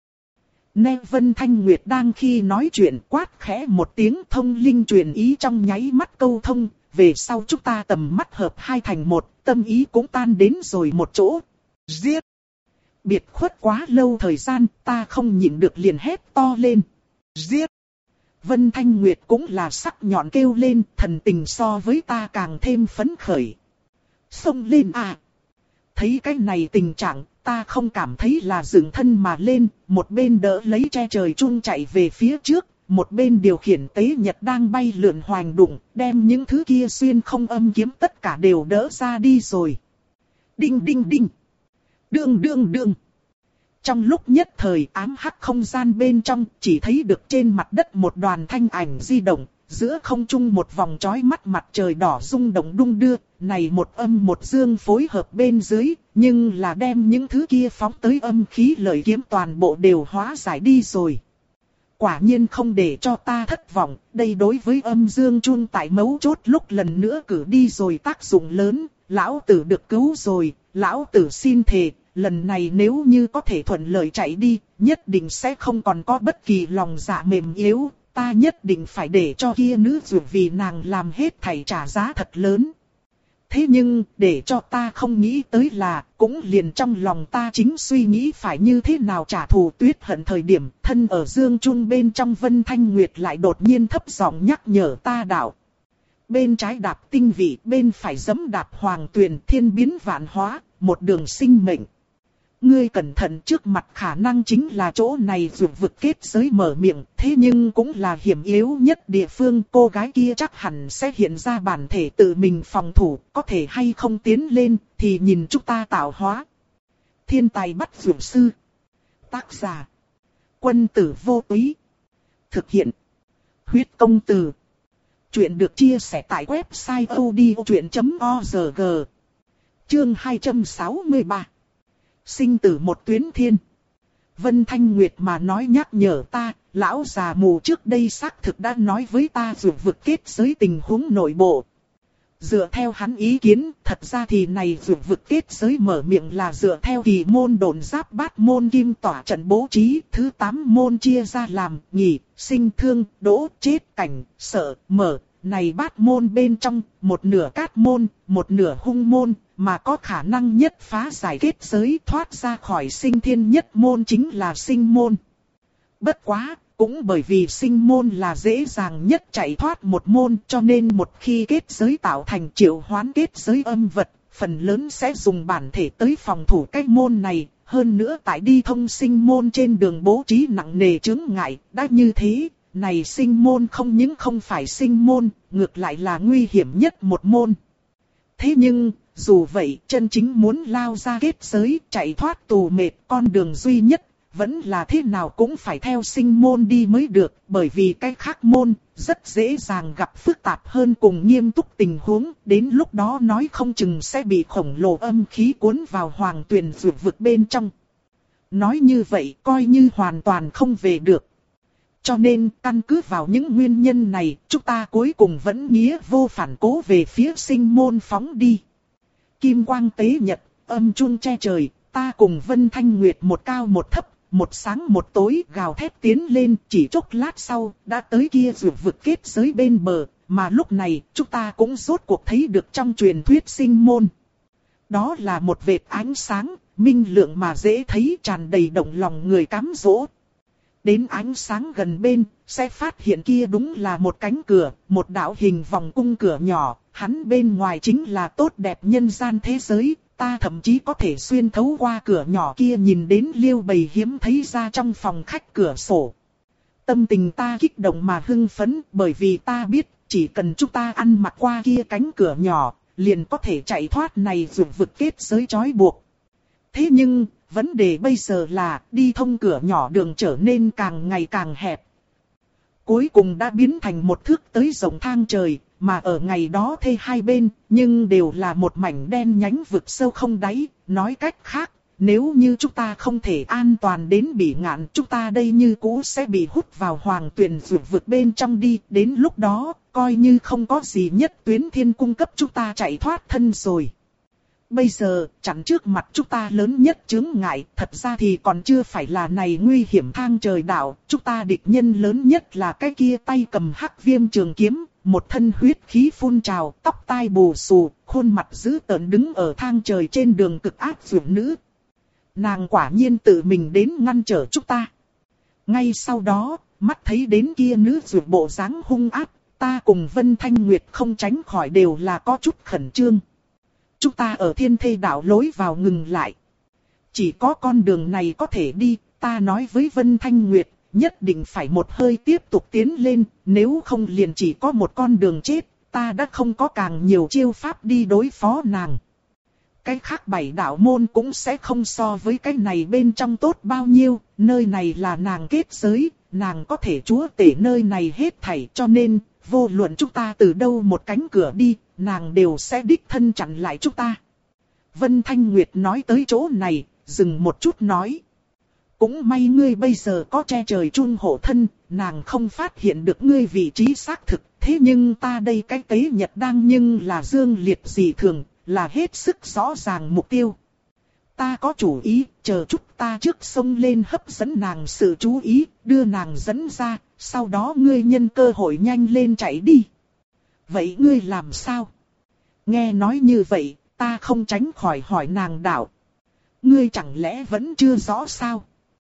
Nè Vân Thanh Nguyệt đang khi nói chuyện quát khẽ một tiếng thông linh truyền ý trong nháy mắt câu thông, về sau chúng ta tầm mắt hợp hai thành một, tâm ý cũng tan đến rồi một chỗ. Giết! Biệt khuất quá lâu thời gian, ta không nhịn được liền hét to lên. Giết! Vân Thanh Nguyệt cũng là sắc nhọn kêu lên, thần tình so với ta càng thêm phấn khởi. Xông lên à! Thấy cái này tình trạng, ta không cảm thấy là dựng thân mà lên, một bên đỡ lấy che trời chun chạy về phía trước, một bên điều khiển tế nhật đang bay lượn hoành đụng, đem những thứ kia xuyên không âm kiếm tất cả đều đỡ ra đi rồi. Đinh đinh đinh! Đương đương đương! Trong lúc nhất thời ám hắc không gian bên trong, chỉ thấy được trên mặt đất một đoàn thanh ảnh di động, giữa không trung một vòng chói mắt mặt trời đỏ rung động đung đưa, này một âm một dương phối hợp bên dưới, nhưng là đem những thứ kia phóng tới âm khí lợi kiếm toàn bộ đều hóa giải đi rồi. Quả nhiên không để cho ta thất vọng, đây đối với âm dương chun tại mấu chốt lúc lần nữa cử đi rồi tác dụng lớn, lão tử được cứu rồi, lão tử xin thề. Lần này nếu như có thể thuận lợi chạy đi, nhất định sẽ không còn có bất kỳ lòng dạ mềm yếu, ta nhất định phải để cho kia nữ dù vì nàng làm hết thảy trả giá thật lớn. Thế nhưng, để cho ta không nghĩ tới là, cũng liền trong lòng ta chính suy nghĩ phải như thế nào trả thù Tuyết Hận thời điểm, thân ở dương chun bên trong Vân Thanh Nguyệt lại đột nhiên thấp giọng nhắc nhở ta đạo. Bên trái đạp tinh vị, bên phải giẫm đạp hoàng tuyền, thiên biến vạn hóa, một đường sinh mệnh. Ngươi cẩn thận, trước mặt khả năng chính là chỗ này dù vực kết giới mở miệng, thế nhưng cũng là hiểm yếu nhất địa phương, cô gái kia chắc hẳn sẽ hiện ra bản thể tự mình phòng thủ, có thể hay không tiến lên, thì nhìn chúng ta tạo hóa. Thiên tài bắt dược sư. Tác giả. Quân tử vô túy. Thực hiện. Huyết công từ. Chuyện được chia sẻ tại website odchuyện chấm org. Chương hai trăm sáu mươi ba. Sinh tử một tuyến thiên. Vân Thanh Nguyệt mà nói nhắc nhở ta, lão già mù trước đây xác thực đã nói với ta dù vực kết giới tình huống nội bộ. Dựa theo hắn ý kiến, thật ra thì này dù vực kết giới mở miệng là dựa theo kỳ môn độn giáp bát môn kim tỏa trận bố trí, thứ tám môn chia ra làm nhị, sinh thương, đỗ, chết, cảnh, sợ, mở. Này bát môn bên trong, một nửa cát môn, một nửa hung môn, mà có khả năng nhất phá giải kết giới thoát ra khỏi sinh thiên nhất môn chính là sinh môn. Bất quá, cũng bởi vì sinh môn là dễ dàng nhất chạy thoát một môn cho nên một khi kết giới tạo thành triệu hoán kết giới âm vật, phần lớn sẽ dùng bản thể tới phòng thủ cái môn này. Hơn nữa tại đi thông sinh môn trên đường bố trí nặng nề chướng ngại, đã như thế. Này sinh môn không những không phải sinh môn, ngược lại là nguy hiểm nhất một môn. Thế nhưng, dù vậy, chân chính muốn lao ra kết giới, chạy thoát tù mệt, con đường duy nhất, vẫn là thế nào cũng phải theo sinh môn đi mới được, bởi vì cái khác môn, rất dễ dàng gặp phức tạp hơn cùng nghiêm túc tình huống, đến lúc đó nói không chừng sẽ bị khổng lồ âm khí cuốn vào hoàng tuyền vượt vực bên trong. Nói như vậy, coi như hoàn toàn không về được. Cho nên, căn cứ vào những nguyên nhân này, chúng ta cuối cùng vẫn nghĩa vô phản cố về phía sinh môn phóng đi. Kim quang tế nhật, âm chun che trời, ta cùng Vân Thanh Nguyệt một cao một thấp, một sáng một tối gào thét tiến lên, chỉ chốc lát sau, đã tới kia dù vực kết giới bên bờ, mà lúc này, chúng ta cũng rốt cuộc thấy được trong truyền thuyết sinh môn. Đó là một vệt ánh sáng, minh lượng mà dễ thấy tràn đầy động lòng người cám dỗ. Đến ánh sáng gần bên, sẽ phát hiện kia đúng là một cánh cửa, một đạo hình vòng cung cửa nhỏ, hắn bên ngoài chính là tốt đẹp nhân gian thế giới, ta thậm chí có thể xuyên thấu qua cửa nhỏ kia nhìn đến liêu bầy hiếm thấy ra trong phòng khách cửa sổ. Tâm tình ta kích động mà hưng phấn, bởi vì ta biết, chỉ cần chúng ta ăn mặc qua kia cánh cửa nhỏ, liền có thể chạy thoát này vượt vực kết giới trói buộc. Thế nhưng, vấn đề bây giờ là, đi thông cửa nhỏ đường trở nên càng ngày càng hẹp. Cuối cùng đã biến thành một thước tới rộng thang trời, mà ở ngày đó thê hai bên, nhưng đều là một mảnh đen nhánh vực sâu không đáy. Nói cách khác, nếu như chúng ta không thể an toàn đến Bỉ Ngạn, chúng ta đây như cũ sẽ bị hút vào Hoàng Tuyền vượt vực bên trong đi. Đến lúc đó, coi như không có gì nhất tuyến thiên cung cấp chúng ta chạy thoát thân rồi. Bây giờ, chắn trước mặt chúng ta lớn nhất chướng ngại, thật ra thì còn chưa phải là này nguy hiểm thang trời đảo. Chúng ta địch nhân lớn nhất là cái kia tay cầm hắc viêm trường kiếm, một thân huyết khí phun trào, tóc tai bù xù, khuôn mặt dữ tợn đứng ở thang trời trên đường cực ác dụ nữ. Nàng quả nhiên tự mình đến ngăn trở chúng ta. Ngay sau đó, mắt thấy đến kia nữ dụ bộ dáng hung ác, ta cùng Vân Thanh Nguyệt không tránh khỏi đều là có chút khẩn trương. Chúng ta ở thiên thê đảo lối vào ngừng lại. Chỉ có con đường này có thể đi, ta nói với Vân Thanh Nguyệt, nhất định phải một hơi tiếp tục tiến lên, nếu không liền chỉ có một con đường chết, ta đã không có càng nhiều chiêu pháp đi đối phó nàng. Cái khác bảy đạo môn cũng sẽ không so với cái này bên trong tốt bao nhiêu, nơi này là nàng kết giới, nàng có thể chúa tể nơi này hết thảy, cho nên, vô luận chúng ta từ đâu một cánh cửa đi, nàng đều sẽ đích thân chặn lại chúng ta. Vân Thanh Nguyệt nói tới chỗ này, dừng một chút nói. Cũng may ngươi bây giờ có che trời chun hộ thân, nàng không phát hiện được ngươi vị trí xác thực. Thế nhưng ta đây cái tế nhật đang nhưng là dương liệt dị thường, là hết sức rõ ràng mục tiêu. Ta có chủ ý, chờ chút ta trước xông lên hấp dẫn nàng sự chú ý, đưa nàng dẫn ra, sau đó ngươi nhân cơ hội nhanh lên chạy đi. Vậy ngươi làm sao? Nghe nói như vậy, ta không tránh khỏi hỏi nàng đạo. Ngươi chẳng lẽ vẫn chưa rõ sao?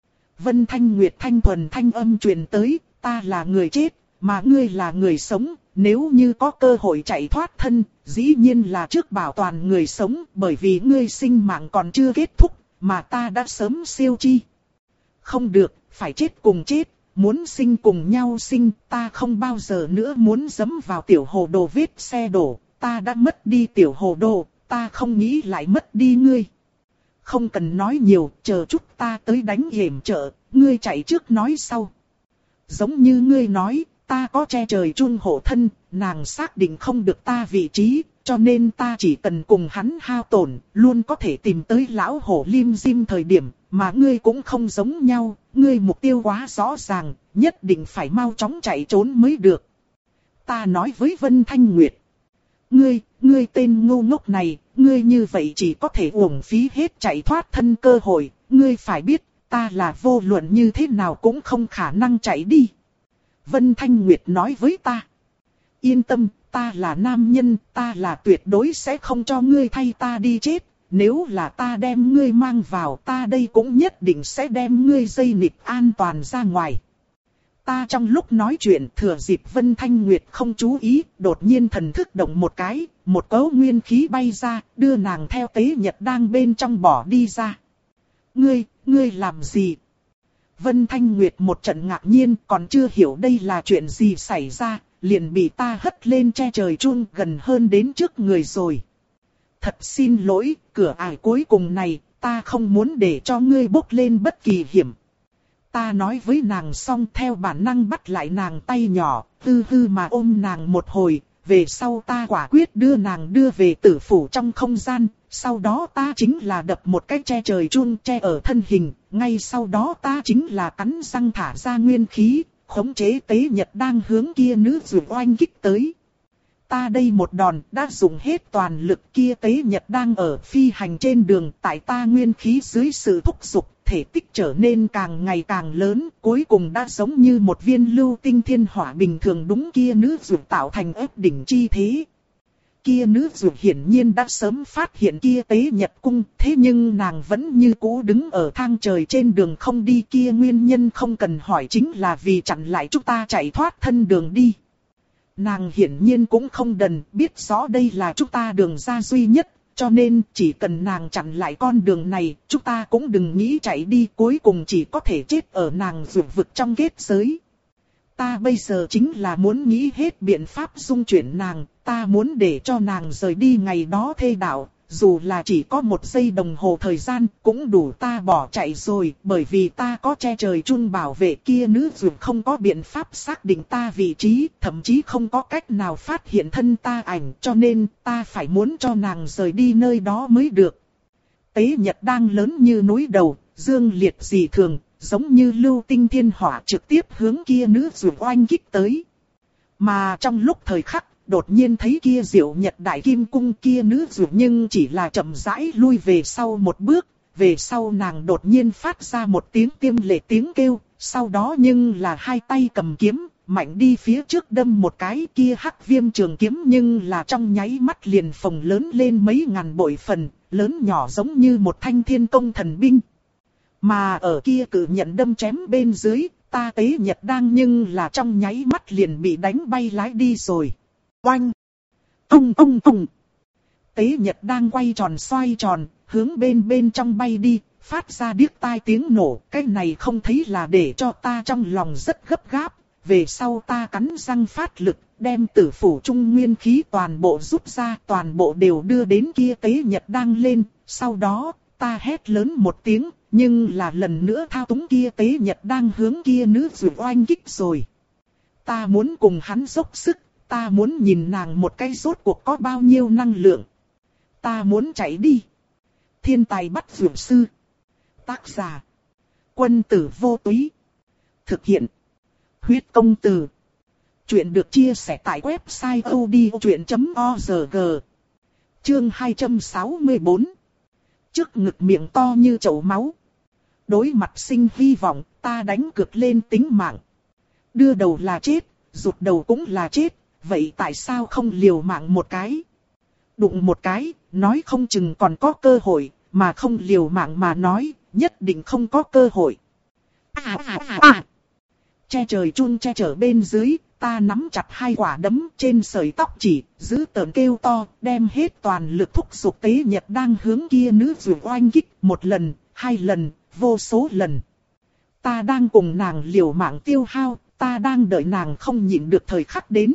Vân Thanh Nguyệt thanh thuần thanh âm truyền tới, ta là người chết, mà ngươi là người sống. Nếu như có cơ hội chạy thoát thân, dĩ nhiên là trước bảo toàn người sống, bởi vì ngươi sinh mạng còn chưa kết thúc, mà ta đã sớm siêu chi. Không được, phải chết cùng chết, muốn sinh cùng nhau sinh, ta không bao giờ nữa muốn dẫm vào tiểu hồ đồ vết xe đổ, ta đã mất đi tiểu hồ đồ, ta không nghĩ lại mất đi ngươi. Không cần nói nhiều, chờ chút ta tới đánh yểm trợ, ngươi chạy trước nói sau. Giống như ngươi nói, ta có che trời chun hộ thân, nàng xác định không được ta vị trí, cho nên ta chỉ cần cùng hắn hao tổn, luôn có thể tìm tới lão hổ lim dim thời điểm, mà ngươi cũng không giống nhau, ngươi mục tiêu quá rõ ràng, nhất định phải mau chóng chạy trốn mới được. Ta nói với Vân Thanh Nguyệt, ngươi, ngươi tên ngu ngốc này, ngươi như vậy chỉ có thể uổng phí hết chạy thoát thân cơ hội, ngươi phải biết, ta là vô luận như thế nào cũng không khả năng chạy đi. Vân Thanh Nguyệt nói với ta, yên tâm, ta là nam nhân, ta là tuyệt đối sẽ không cho ngươi thay ta đi chết. Nếu là ta đem ngươi mang vào, ta đây cũng nhất định sẽ đem ngươi dây nịt an toàn ra ngoài. Ta trong lúc nói chuyện thừa dịp Vân Thanh Nguyệt không chú ý, đột nhiên thần thức động một cái, một cấu nguyên khí bay ra, đưa nàng theo tế nhật đang bên trong bỏ đi ra. Ngươi, ngươi làm gì? Vân Thanh Nguyệt một trận ngạc nhiên, còn chưa hiểu đây là chuyện gì xảy ra, liền bị ta hất lên che trời chun gần hơn đến trước người rồi. Thật xin lỗi, cửa ải cuối cùng này, ta không muốn để cho ngươi bốc lên bất kỳ hiểm. Ta nói với nàng xong theo bản năng bắt lại nàng tay nhỏ, hư hư mà ôm nàng một hồi, về sau ta quả quyết đưa nàng đưa về tử phủ trong không gian, sau đó ta chính là đập một cái che trời chun che ở thân hình, ngay sau đó ta chính là cắn răng thả ra nguyên khí, khống chế tế nhật đang hướng kia nữ dụ oanh kích tới. Ta đây một đòn đã dùng hết toàn lực, kia tế nhật đang ở phi hành trên đường, tại ta nguyên khí dưới sự thúc giục, thể tích trở nên càng ngày càng lớn, cuối cùng đã giống như một viên lưu tinh thiên hỏa bình thường đúng kia nữ dụ tạo thành ép đỉnh chi thế. Kia nữ dụ hiển nhiên đã sớm phát hiện kia tế nhật cung, thế nhưng nàng vẫn như cũ đứng ở thang trời trên đường không đi, kia nguyên nhân không cần hỏi chính là vì chặn lại chúng ta chạy thoát thân đường đi. Nàng hiển nhiên cũng không đần, biết rõ đây là chúng ta đường ra duy nhất, cho nên chỉ cần nàng chặn lại con đường này, chúng ta cũng đừng nghĩ chạy đi, cuối cùng chỉ có thể chết ở nàng dụ vực trong kết giới. Ta bây giờ chính là muốn nghĩ hết biện pháp dung chuyển nàng, ta muốn để cho nàng rời đi ngày đó thê đạo, dù là chỉ có một giây đồng hồ thời gian cũng đủ ta bỏ chạy rồi, bởi vì ta có che trời chun bảo vệ kia nữ dù không có biện pháp xác định ta vị trí, thậm chí không có cách nào phát hiện thân ta ảnh, cho nên ta phải muốn cho nàng rời đi nơi đó mới được. Tế Nhật đang lớn như núi đầu, dương liệt dị thường, giống như lưu tinh thiên hỏa trực tiếp hướng kia nữ dù oanh kích tới. Mà trong lúc thời khắc, đột nhiên thấy kia Diệu Nhật Đại Kim Cung kia nữ dù nhưng chỉ là chậm rãi lui về sau một bước, về sau nàng đột nhiên phát ra một tiếng tiêm lệ tiếng kêu, sau đó nhưng là hai tay cầm kiếm, mạnh đi phía trước đâm một cái, kia hắc viêm trường kiếm nhưng là trong nháy mắt liền phồng lớn lên mấy ngàn bội phần, lớn nhỏ giống như một thanh thiên công thần binh. Mà ở kia cự nhận đâm chém bên dưới, ta Tế Nhật đang nhưng là trong nháy mắt liền bị đánh bay lái đi rồi. Oanh! Tung tung tung! Tế Nhật đang quay tròn xoay tròn, hướng bên bên trong bay đi, phát ra điếc tai tiếng nổ. Cái này không thấy là để cho ta trong lòng rất gấp gáp. Về sau ta cắn răng phát lực, đem tử phủ trung nguyên khí toàn bộ rút ra, toàn bộ đều đưa đến kia Tế Nhật đang lên. Sau đó, ta hét lớn một tiếng, nhưng là lần nữa thao túng kia Tế Nhật đang hướng kia nữ dù oanh kích rồi. Ta muốn cùng hắn dốc sức, ta muốn nhìn nàng một cái rốt cuộc có bao nhiêu năng lượng. Ta muốn chạy đi. Thiên tài bắt dược sư. Tác giả. Quân tử vô túy. Thực hiện. Huyết công từ. Chuyện được chia sẻ tại website odchuyện chấm org. Chương hai trăm sáu mươi tư. Trước ngực miệng to như chậu máu. Đối mặt sinh hy vọng, ta đánh cược lên tính mạng. Đưa đầu là chết, rụt đầu cũng là chết, vậy tại sao không liều mạng một cái? Đụng một cái, nói không chừng còn có cơ hội, mà không liều mạng mà nói, nhất định không có cơ hội. À à à à! Che trời chun che chở bên dưới, ta nắm chặt hai quả đấm trên sợi tóc chỉ, giữ tợn kêu to, đem hết toàn lực thúc giục Tế Nhật đang hướng kia nữ dù oanh kích, một lần, hai lần, vô số lần. Ta đang cùng nàng liều mạng tiêu hao, ta đang đợi nàng không nhịn được thời khắc đến.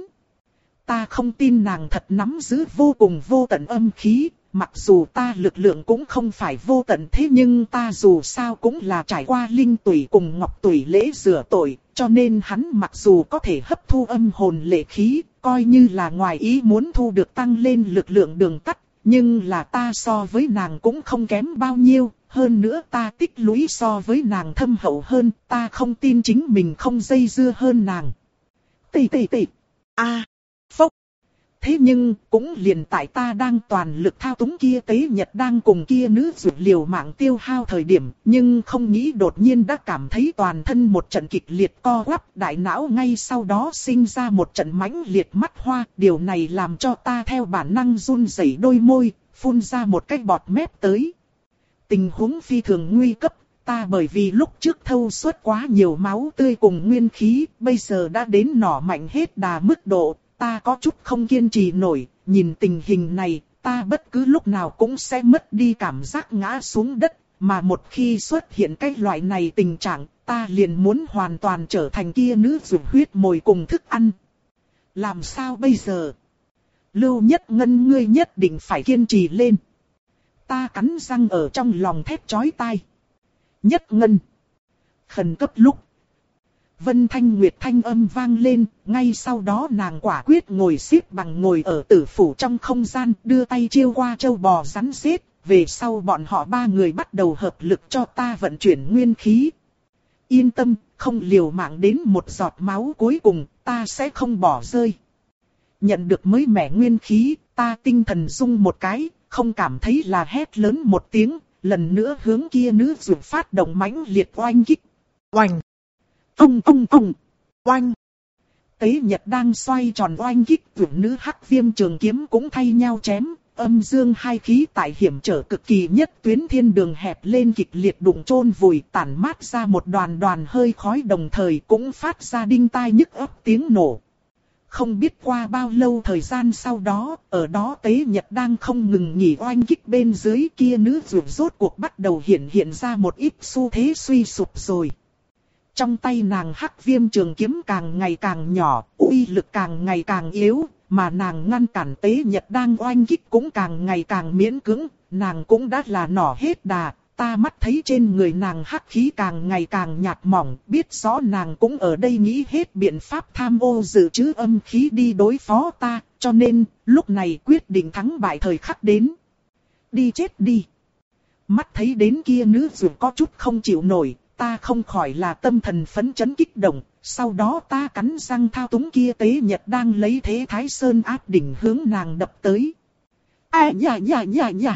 Ta không tin nàng thật nắm giữ vô cùng vô tận âm khí, mặc dù ta lực lượng cũng không phải vô tận thế nhưng ta dù sao cũng là trải qua linh tủy cùng ngọc tủy lễ rửa tội, cho nên hắn mặc dù có thể hấp thu âm hồn lệ khí, coi như là ngoài ý muốn thu được tăng lên lực lượng đường tắt, nhưng là ta so với nàng cũng không kém bao nhiêu, hơn nữa ta tích lũy so với nàng thâm hậu hơn, ta không tin chính mình không dây dưa hơn nàng. Tì tì tì. A. Phốc. Thế nhưng, cũng liền tại ta đang toàn lực thao túng kia Tế Nhật đang cùng kia nữ dù liều mạng tiêu hao thời điểm, nhưng không nghĩ đột nhiên đã cảm thấy toàn thân một trận kịch liệt co quắp, đại não ngay sau đó sinh ra một trận mãnh liệt mắt hoa, điều này làm cho ta theo bản năng run rẩy đôi môi, phun ra một cái bọt mép tới. Tình huống phi thường nguy cấp, ta bởi vì lúc trước thâu suốt quá nhiều máu tươi cùng nguyên khí, bây giờ đã đến nỏ mạnh hết đà mức độ. Ta có chút không kiên trì nổi, nhìn tình hình này, ta bất cứ lúc nào cũng sẽ mất đi cảm giác ngã xuống đất, mà một khi xuất hiện cái loại này tình trạng, ta liền muốn hoàn toàn trở thành kia nữ dù huyết mồi cùng thức ăn. Làm sao bây giờ? Lưu Nhất Ngân ngươi nhất định phải kiên trì lên. Ta cắn răng ở trong lòng thét chói tai. Nhất Ngân. Khẩn cấp lúc. Vân Thanh Nguyệt thanh âm vang lên, ngay sau đó nàng quả quyết ngồi xếp bằng ngồi ở tử phủ trong không gian, đưa tay chiêu qua châu bò rắn rết, về sau bọn họ ba người bắt đầu hợp lực cho ta vận chuyển nguyên khí. Yên tâm, không liều mạng đến một giọt máu cuối cùng, ta sẽ không bỏ rơi. Nhận được mới mẻ nguyên khí, ta tinh thần rung một cái, không cảm thấy là hét lớn một tiếng, lần nữa hướng kia nữ dù phát động mãnh liệt oanh kích. Oanh! Ông ông ông, oanh. Tế Nhật đang xoay tròn oanh kích, vượng nữ hắc viêm trường kiếm cũng thay nhau chém, âm dương hai khí tại hiểm trở cực kỳ nhất tuyến thiên đường hẹp lên kịch liệt đụng chôn vùi, tản mát ra một đoàn đoàn hơi khói, đồng thời cũng phát ra đinh tai nhức óc tiếng nổ. Không biết qua bao lâu thời gian sau đó, ở đó Tế Nhật đang không ngừng nghỉ oanh kích bên dưới, kia nữ dù rốt cuộc bắt đầu hiện hiện ra một ít xu thế suy sụp rồi. Trong tay nàng hắc viêm trường kiếm càng ngày càng nhỏ, uy lực càng ngày càng yếu, mà nàng ngăn cản Tế Nhật đang oanh kích cũng càng ngày càng miễn cưỡng, nàng cũng đã là nỏ hết đà. Ta mắt thấy trên người nàng hắc khí càng ngày càng nhạt mỏng, biết rõ nàng cũng ở đây nghĩ hết biện pháp tham ô dự trữ âm khí đi đối phó ta, cho nên, lúc này quyết định thắng bại thời khắc đến. Đi chết đi. Mắt thấy đến kia nữ dược có chút không chịu nổi, ta không khỏi là tâm thần phấn chấn kích động, sau đó ta cắn răng thao túng kia Tế Nhật đang lấy thế Thái Sơn áp đỉnh hướng nàng đập tới. À nhả nhả nhả nhả.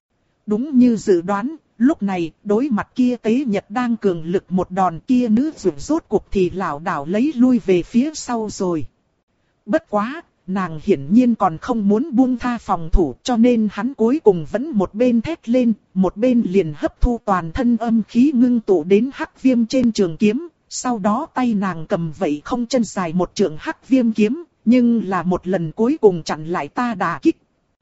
Đúng như dự đoán. Lúc này, đối mặt kia Tế Nhật đang cường lực một đòn, kia nữ dược rốt cuộc thì lảo đảo lấy lui về phía sau rồi. Bất quá, nàng hiển nhiên còn không muốn buông tha phòng thủ, cho nên hắn cuối cùng vẫn một bên thét lên, một bên liền hấp thu toàn thân âm khí ngưng tụ đến hắc viêm trên trường kiếm. Sau đó tay nàng cầm vậy không chân dài một trượng hắc viêm kiếm, nhưng là một lần cuối cùng chặn lại ta đả kích.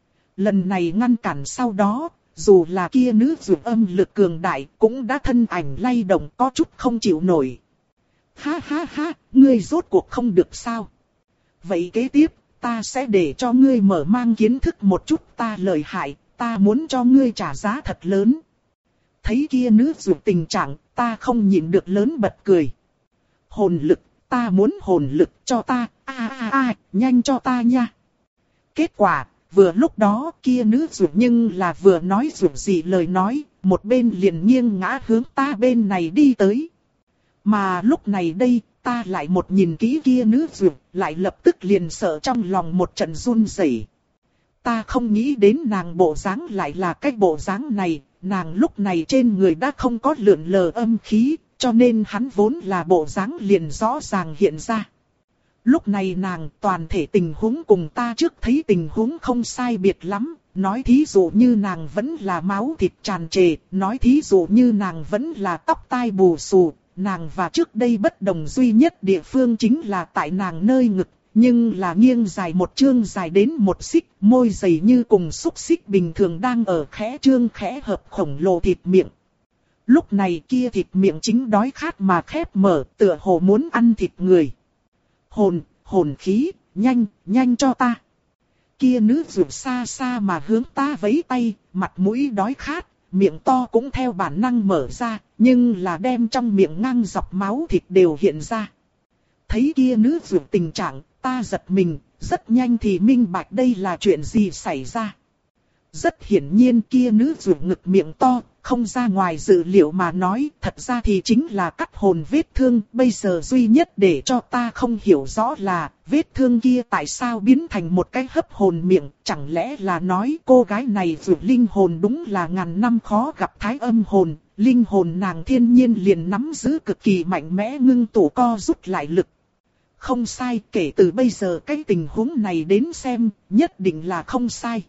Lần này ngăn cản sau đó, dù là kia nữ dược âm lực cường đại cũng đã thân ảnh lay động có chút không chịu nổi. Ha ha ha, ngươi rốt cuộc không được sao? Vậy kế tiếp, ta sẽ để cho ngươi mở mang kiến thức một chút ta lợi hại, ta muốn cho ngươi trả giá thật lớn. Thấy kia nữ dược tình trạng, ta không nhịn được lớn bật cười. Hồn lực, ta muốn hồn lực cho ta, a a a, nhanh cho ta nha. Kết quả, vừa lúc đó kia nữ dược nhưng là vừa nói dược gì lời nói, một bên liền nghiêng ngã hướng ta bên này đi tới. Mà lúc này đây, ta lại một nhìn kỹ kia nữ dược, lại lập tức liền sợ trong lòng một trận run rẩy. Ta không nghĩ đến nàng bộ dáng lại là cái bộ dáng này, nàng lúc này trên người đã không có lượn lờ âm khí, cho nên hắn vốn là bộ dáng liền rõ ràng hiện ra. Lúc này nàng toàn thể tình huống cùng ta trước thấy tình huống không sai biệt lắm, nói thí dụ như nàng vẫn là máu thịt tràn trề, nói thí dụ như nàng vẫn là tóc tai bù xù, nàng và trước đây bất đồng duy nhất địa phương chính là tại nàng nơi ngực, nhưng là nghiêng dài một chương dài đến một xích, môi dày như cùng xúc xích bình thường đang ở khẽ trương khẽ hợp khổng lồ thịt miệng. Lúc này kia thịt miệng chính đói khát mà khép mở, tựa hồ muốn ăn thịt người. Hồn, hồn khí, nhanh, nhanh cho ta. Kia nữ dược xa xa mà hướng ta vẫy tay, mặt mũi đói khát, miệng to cũng theo bản năng mở ra, nhưng là đem trong miệng ngang dọc máu thịt đều hiện ra. Thấy kia nữ dược tình trạng, ta giật mình, rất nhanh thì minh bạch đây là chuyện gì xảy ra. Rất hiển nhiên kia nữ dược ngực miệng to, không ra ngoài dự liệu mà nói, thật ra thì chính là cắt hồn vết thương, bây giờ duy nhất để cho ta không hiểu rõ là, vết thương kia tại sao biến thành một cái hấp hồn miệng, chẳng lẽ là nói cô gái này dù linh hồn đúng là ngàn năm khó gặp thái âm hồn, linh hồn nàng thiên nhiên liền nắm giữ cực kỳ mạnh mẽ ngưng tụ co rút lại lực. Không sai, kể từ bây giờ cái tình huống này đến xem, nhất định là không sai.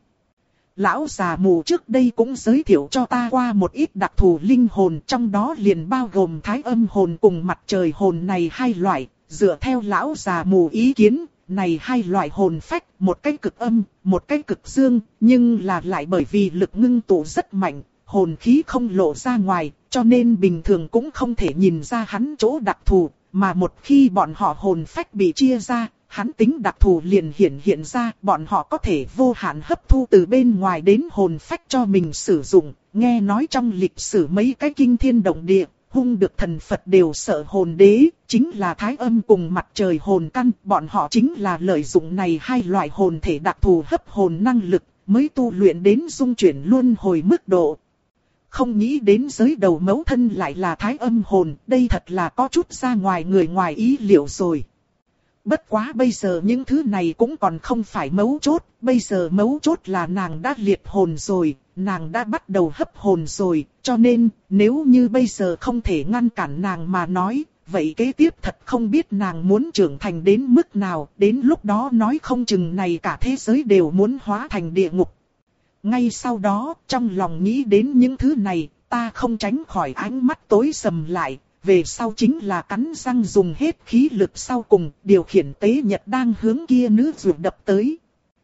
Lão già mù trước đây cũng giới thiệu cho ta qua một ít đặc thù linh hồn, trong đó liền bao gồm thái âm hồn cùng mặt trời hồn này hai loại. Dựa theo lão già mù ý kiến, này hai loại hồn phách, một cái cực âm, một cái cực dương, nhưng là lại bởi vì lực ngưng tụ rất mạnh, hồn khí không lộ ra ngoài, cho nên bình thường cũng không thể nhìn ra hắn chỗ đặc thù, mà một khi bọn họ hồn phách bị chia ra, hắn tính đặc thù liền hiển hiện ra, bọn họ có thể vô hạn hấp thu từ bên ngoài đến hồn phách cho mình sử dụng. Nghe nói trong lịch sử mấy cái kinh thiên động địa, hung được thần Phật đều sợ hồn đế, chính là thái âm cùng mặt trời hồn căn, bọn họ chính là lợi dụng này hai loại hồn thể đặc thù hấp hồn năng lực, mới tu luyện đến dung chuyển luân hồi mức độ. Không nghĩ đến giới đầu mẫu thân lại là thái âm hồn, đây thật là có chút ra ngoài người ngoài ý liệu rồi. Bất quá bây giờ những thứ này cũng còn không phải mấu chốt, bây giờ mấu chốt là nàng đã liệt hồn rồi, nàng đã bắt đầu hấp hồn rồi, cho nên nếu như bây giờ không thể ngăn cản nàng mà nói, vậy kế tiếp thật không biết nàng muốn trưởng thành đến mức nào, đến lúc đó nói không chừng này cả thế giới đều muốn hóa thành địa ngục. Ngay sau đó, trong lòng nghĩ đến những thứ này, ta không tránh khỏi ánh mắt tối sầm lại. Về sau chính là cắn răng dùng hết khí lực sau cùng, điều khiển Tế Nhật đang hướng kia nữ dược đập tới.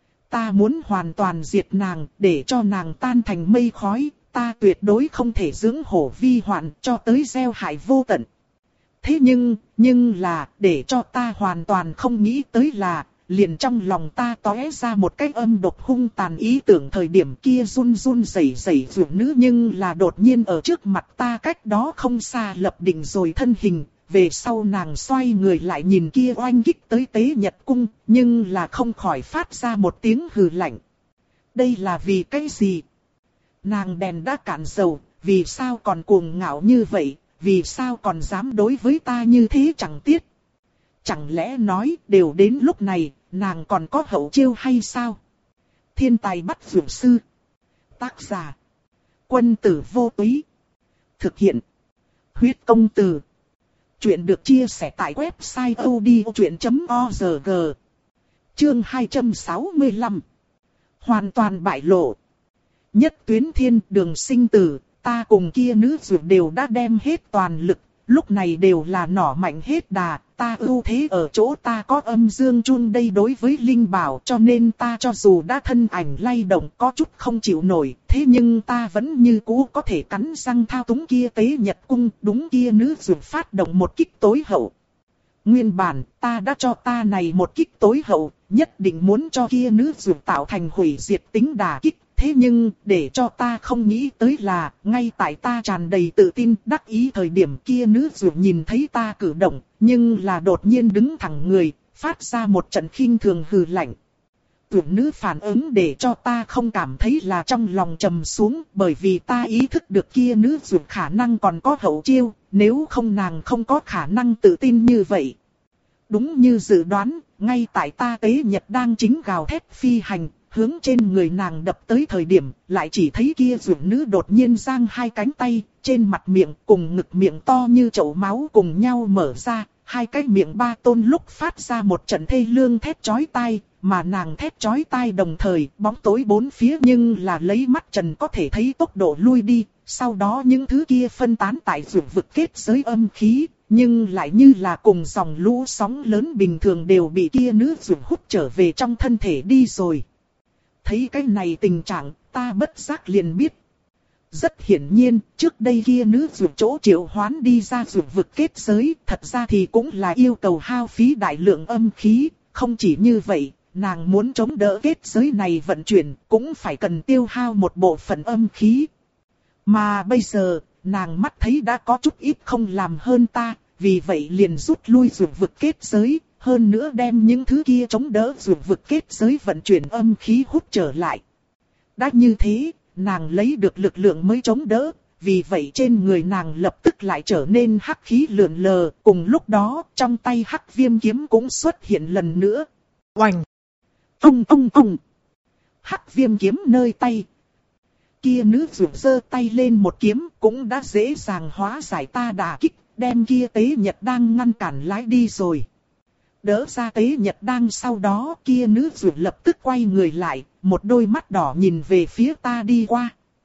Ta muốn hoàn toàn diệt nàng, để cho nàng tan thành mây khói, ta tuyệt đối không thể dưỡng hổ vi hoạn cho tới gieo hại vô tận. Thế nhưng, nhưng là, để cho ta hoàn toàn không nghĩ tới là, liền trong lòng ta tóe ra một cái âm độc hung tàn ý tưởng thời điểm kia run run rẩy rẩy dụ nữ nhưng là đột nhiên ở trước mặt ta cách đó không xa lập định rồi thân hình. Về sau nàng xoay người lại nhìn kia oanh kích tới Tế Nhật Cung, nhưng là không khỏi phát ra một tiếng hừ lạnh. Đây là vì cái gì? Nàng đèn đã cạn dầu, vì sao còn cuồng ngạo như vậy, vì sao còn dám đối với ta như thế chẳng tiếc? Chẳng lẽ nói đều đến lúc này, nàng còn có hậu chiêu hay sao? Thiên tài bắt dược sư. Tác giả. Quân tử vô túy. Thực hiện. Huyết công từ. Chuyện được chia sẻ tại website odchuyện chấm org. Chương hai trăm sáu mươi lăm. Hoàn toàn bại lộ. Nhất tuyến thiên đường sinh tử, ta cùng kia nữ dược đều đã đem hết toàn lực, lúc này đều là nỏ mạnh hết đà, ta ưu thế ở chỗ ta có âm dương chun đây đối với linh bảo, cho nên ta cho dù đã thân ảnh lay động có chút không chịu nổi, thế nhưng ta vẫn như cũ có thể cắn răng thao túng kia Tế Nhật Cung, đúng kia nữ dược phát động một kích tối hậu. Nguyên bản, ta đã cho ta này một kích tối hậu, nhất định muốn cho kia nữ dược tạo thành hủy diệt tính đả kích. Thế nhưng, để cho ta không nghĩ tới là, ngay tại ta tràn đầy tự tin, đắc ý thời điểm kia nữ dược nhìn thấy ta cử động, nhưng là đột nhiên đứng thẳng người, phát ra một trận khinh thường hừ lạnh. Tưởng nữ phản ứng để cho ta không cảm thấy là trong lòng trầm xuống, bởi vì ta ý thức được kia nữ dược khả năng còn có hậu chiêu, nếu không nàng không có khả năng tự tin như vậy. Đúng như dự đoán, ngay tại ta Tế Nhật đang chính gào thét phi hành, hướng trên người nàng đập tới thời điểm, lại chỉ thấy kia dược nữ đột nhiên giang hai cánh tay, trên mặt miệng cùng ngực miệng to như chậu máu cùng nhau mở ra, hai cái miệng ba tôn lúc phát ra một trận thê lương thét chói tai, mà nàng thét chói tai đồng thời, bóng tối bốn phía nhưng là lấy mắt trần có thể thấy tốc độ lui đi, sau đó những thứ kia phân tán tại dược vực kết giới âm khí, nhưng lại như là cùng dòng lũ sóng lớn bình thường đều bị kia nữ dược hút trở về trong thân thể đi rồi. Thấy cái này tình trạng, ta bất giác liền biết. Rất hiển nhiên, trước đây kia nữ dược chỗ triệu hoán đi ra dược vực kết giới, thật ra thì cũng là yêu cầu hao phí đại lượng âm khí, không chỉ như vậy, nàng muốn chống đỡ kết giới này vận chuyển, cũng phải cần tiêu hao một bộ phận âm khí. Mà bây giờ, nàng mắt thấy đã có chút ít không làm hơn ta, vì vậy liền rút lui dược vực kết giới. Hơn nữa đem những thứ kia chống đỡ dược vực kết giới vận chuyển âm khí hút trở lại. Đã như thế, nàng lấy được lực lượng mới chống đỡ, vì vậy trên người nàng lập tức lại trở nên hắc khí lượn lờ, cùng lúc đó trong tay hắc viêm kiếm cũng xuất hiện lần nữa. Oành! Ông ông ông! Hắc viêm kiếm nơi tay. Kia nữ dược giơ tay lên một kiếm cũng đã dễ dàng hóa giải ta đả kích, đem kia Tế Nhật đang ngăn cản lái đi rồi. Đỡ ra Tế Nhật đang sau đó kia nữ dược lập tức quay người lại, một đôi mắt đỏ nhìn về phía ta đi qua.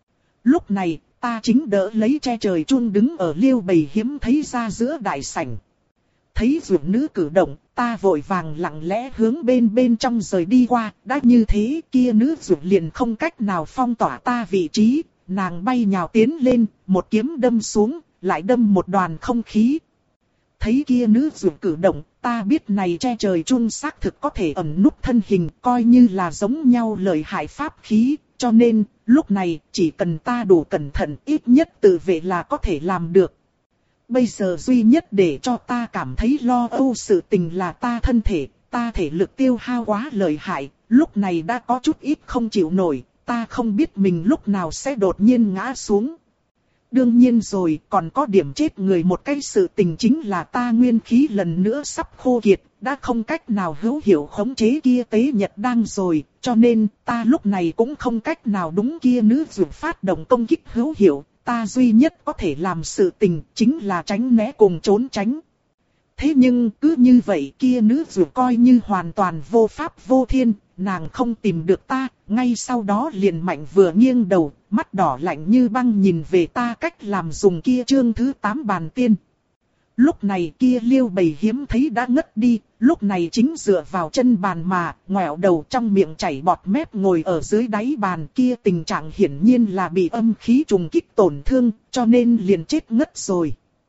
Lúc này, ta chính đỡ lấy che trời chun đứng ở liêu bầy hiếm thấy ra giữa đại sảnh. Thấy dược nữ cử động, ta vội vàng lặng lẽ hướng bên bên trong rời đi qua, đã như thế kia nữ dược liền không cách nào phong tỏa ta vị trí, nàng bay nhào tiến lên, một kiếm đâm xuống, lại đâm một đoàn không khí. Thấy kia nữ dược cử động, ta biết này che trời chun xác thực có thể ẩn núp thân hình, coi như là giống nhau lợi hại pháp khí, cho nên, lúc này, chỉ cần ta đủ cẩn thận, ít nhất tự vệ là có thể làm được. Bây giờ duy nhất để cho ta cảm thấy lo âu sự tình là ta thân thể, ta thể lực tiêu hao quá lợi hại, lúc này đã có chút ít không chịu nổi, ta không biết mình lúc nào sẽ đột nhiên ngã xuống. Đương nhiên rồi, còn có điểm chết người một cái sự tình chính là ta nguyên khí lần nữa sắp khô kiệt, đã không cách nào hữu hiệu khống chế kia Tế Nhật đang rồi, cho nên ta lúc này cũng không cách nào đúng kia nữ dược phát động công kích hữu hiệu, ta duy nhất có thể làm sự tình chính là tránh né cùng trốn tránh. Thế nhưng cứ như vậy kia nữ dược coi như hoàn toàn vô pháp vô thiên, nàng không tìm được ta, ngay sau đó liền mạnh vừa nghiêng đầu, mắt đỏ lạnh như băng nhìn về ta cách làm dùng kia chương thứ tám bàn tiên. Lúc này kia liêu bầy hiếm thấy đã ngất đi, lúc này chính dựa vào chân bàn mà, ngoẹo đầu trong miệng chảy bọt mép ngồi ở dưới đáy bàn kia tình trạng hiển nhiên là bị âm khí trùng kích tổn thương, cho nên liền chết ngất rồi.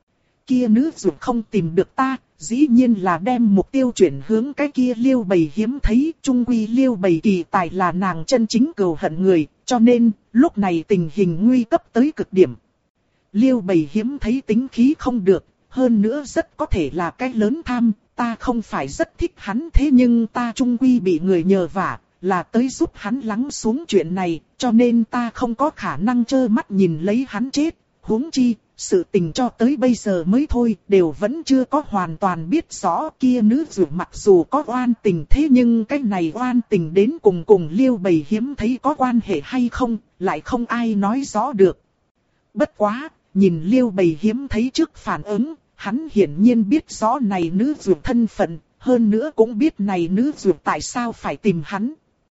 kia nữ dược không tìm được ta, dĩ nhiên là đem mục tiêu chuyển hướng cái kia Liêu Bầy hiếm thấy. Trung quy Liêu Bầy kỳ tài là nàng chân chính cừu hận người, cho nên lúc này tình hình nguy cấp tới cực điểm. Liêu Bầy hiếm thấy tính khí không được, hơn nữa rất có thể là cái lớn tham. Ta không phải rất thích hắn, thế nhưng ta trung quy bị người nhờ vả, là tới giúp hắn lắng xuống chuyện này, cho nên ta không có khả năng trơ mắt nhìn lấy hắn chết. Huống chi, sự tình cho tới bây giờ mới thôi, đều vẫn chưa có hoàn toàn biết rõ. Kia nữ dược mặc dù có oan tình, thế nhưng cái này oan tình đến cùng cùng Liêu Bầy hiếm thấy có quan hệ hay không, lại không ai nói rõ được. Bất quá, nhìn Liêu Bầy hiếm thấy trước phản ứng, hắn hiển nhiên biết rõ này nữ dược thân phận, hơn nữa cũng biết này nữ dược tại sao phải tìm hắn.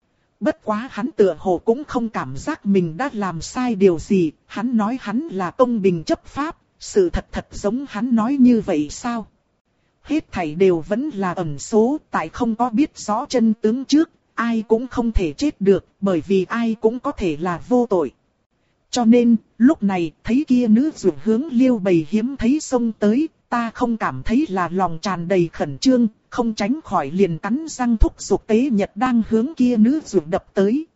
Bất quá hắn tựa hồ cũng không cảm giác mình đã làm sai điều gì, hắn nói hắn là công bình chấp pháp, sự thật thật giống hắn nói như vậy sao? Hết thảy đều vẫn là ẩn số, tại không có biết rõ chân tướng trước, ai cũng không thể chết được, bởi vì ai cũng có thể là vô tội. Cho nên, lúc này, thấy kia nữ dược hướng Liêu Bầy hiếm thấy xông tới, ta không cảm thấy là lòng tràn đầy khẩn trương, không tránh khỏi liền cắn răng thúc giục Tế Nhật đang hướng kia nữ dược đập tới.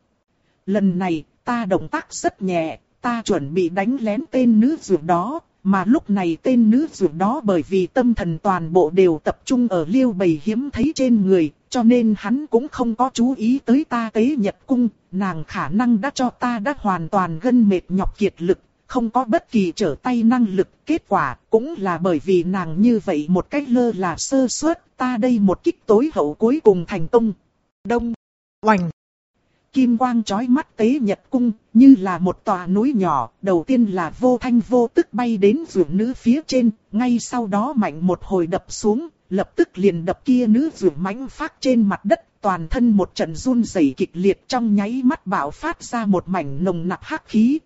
Lần này, ta động tác rất nhẹ, ta chuẩn bị đánh lén tên nữ dược đó, mà lúc này tên nữ dược đó bởi vì tâm thần toàn bộ đều tập trung ở Liêu Bầy hiếm thấy trên người, cho nên hắn cũng không có chú ý tới ta Tế Nhật cung, nàng khả năng đã cho ta đã hoàn toàn gân mệt nhọc kiệt lực, không có bất kỳ trở tay năng lực. Kết quả cũng là bởi vì nàng như vậy một cách lơ là sơ suất, ta đây một kích tối hậu cuối cùng thành công. Đông, oành, kim quang chói mắt Tế Nhật cung, như là một tòa núi nhỏ, đầu tiên là vô thanh vô tức bay đến dược nữ phía trên, ngay sau đó mạnh một hồi đập xuống, lập tức liền đập kia nữ dược mãnh phát trên mặt đất, toàn thân một trận run rẩy kịch liệt, trong nháy mắt bạo phát ra một mảnh nồng nặc hắc khí.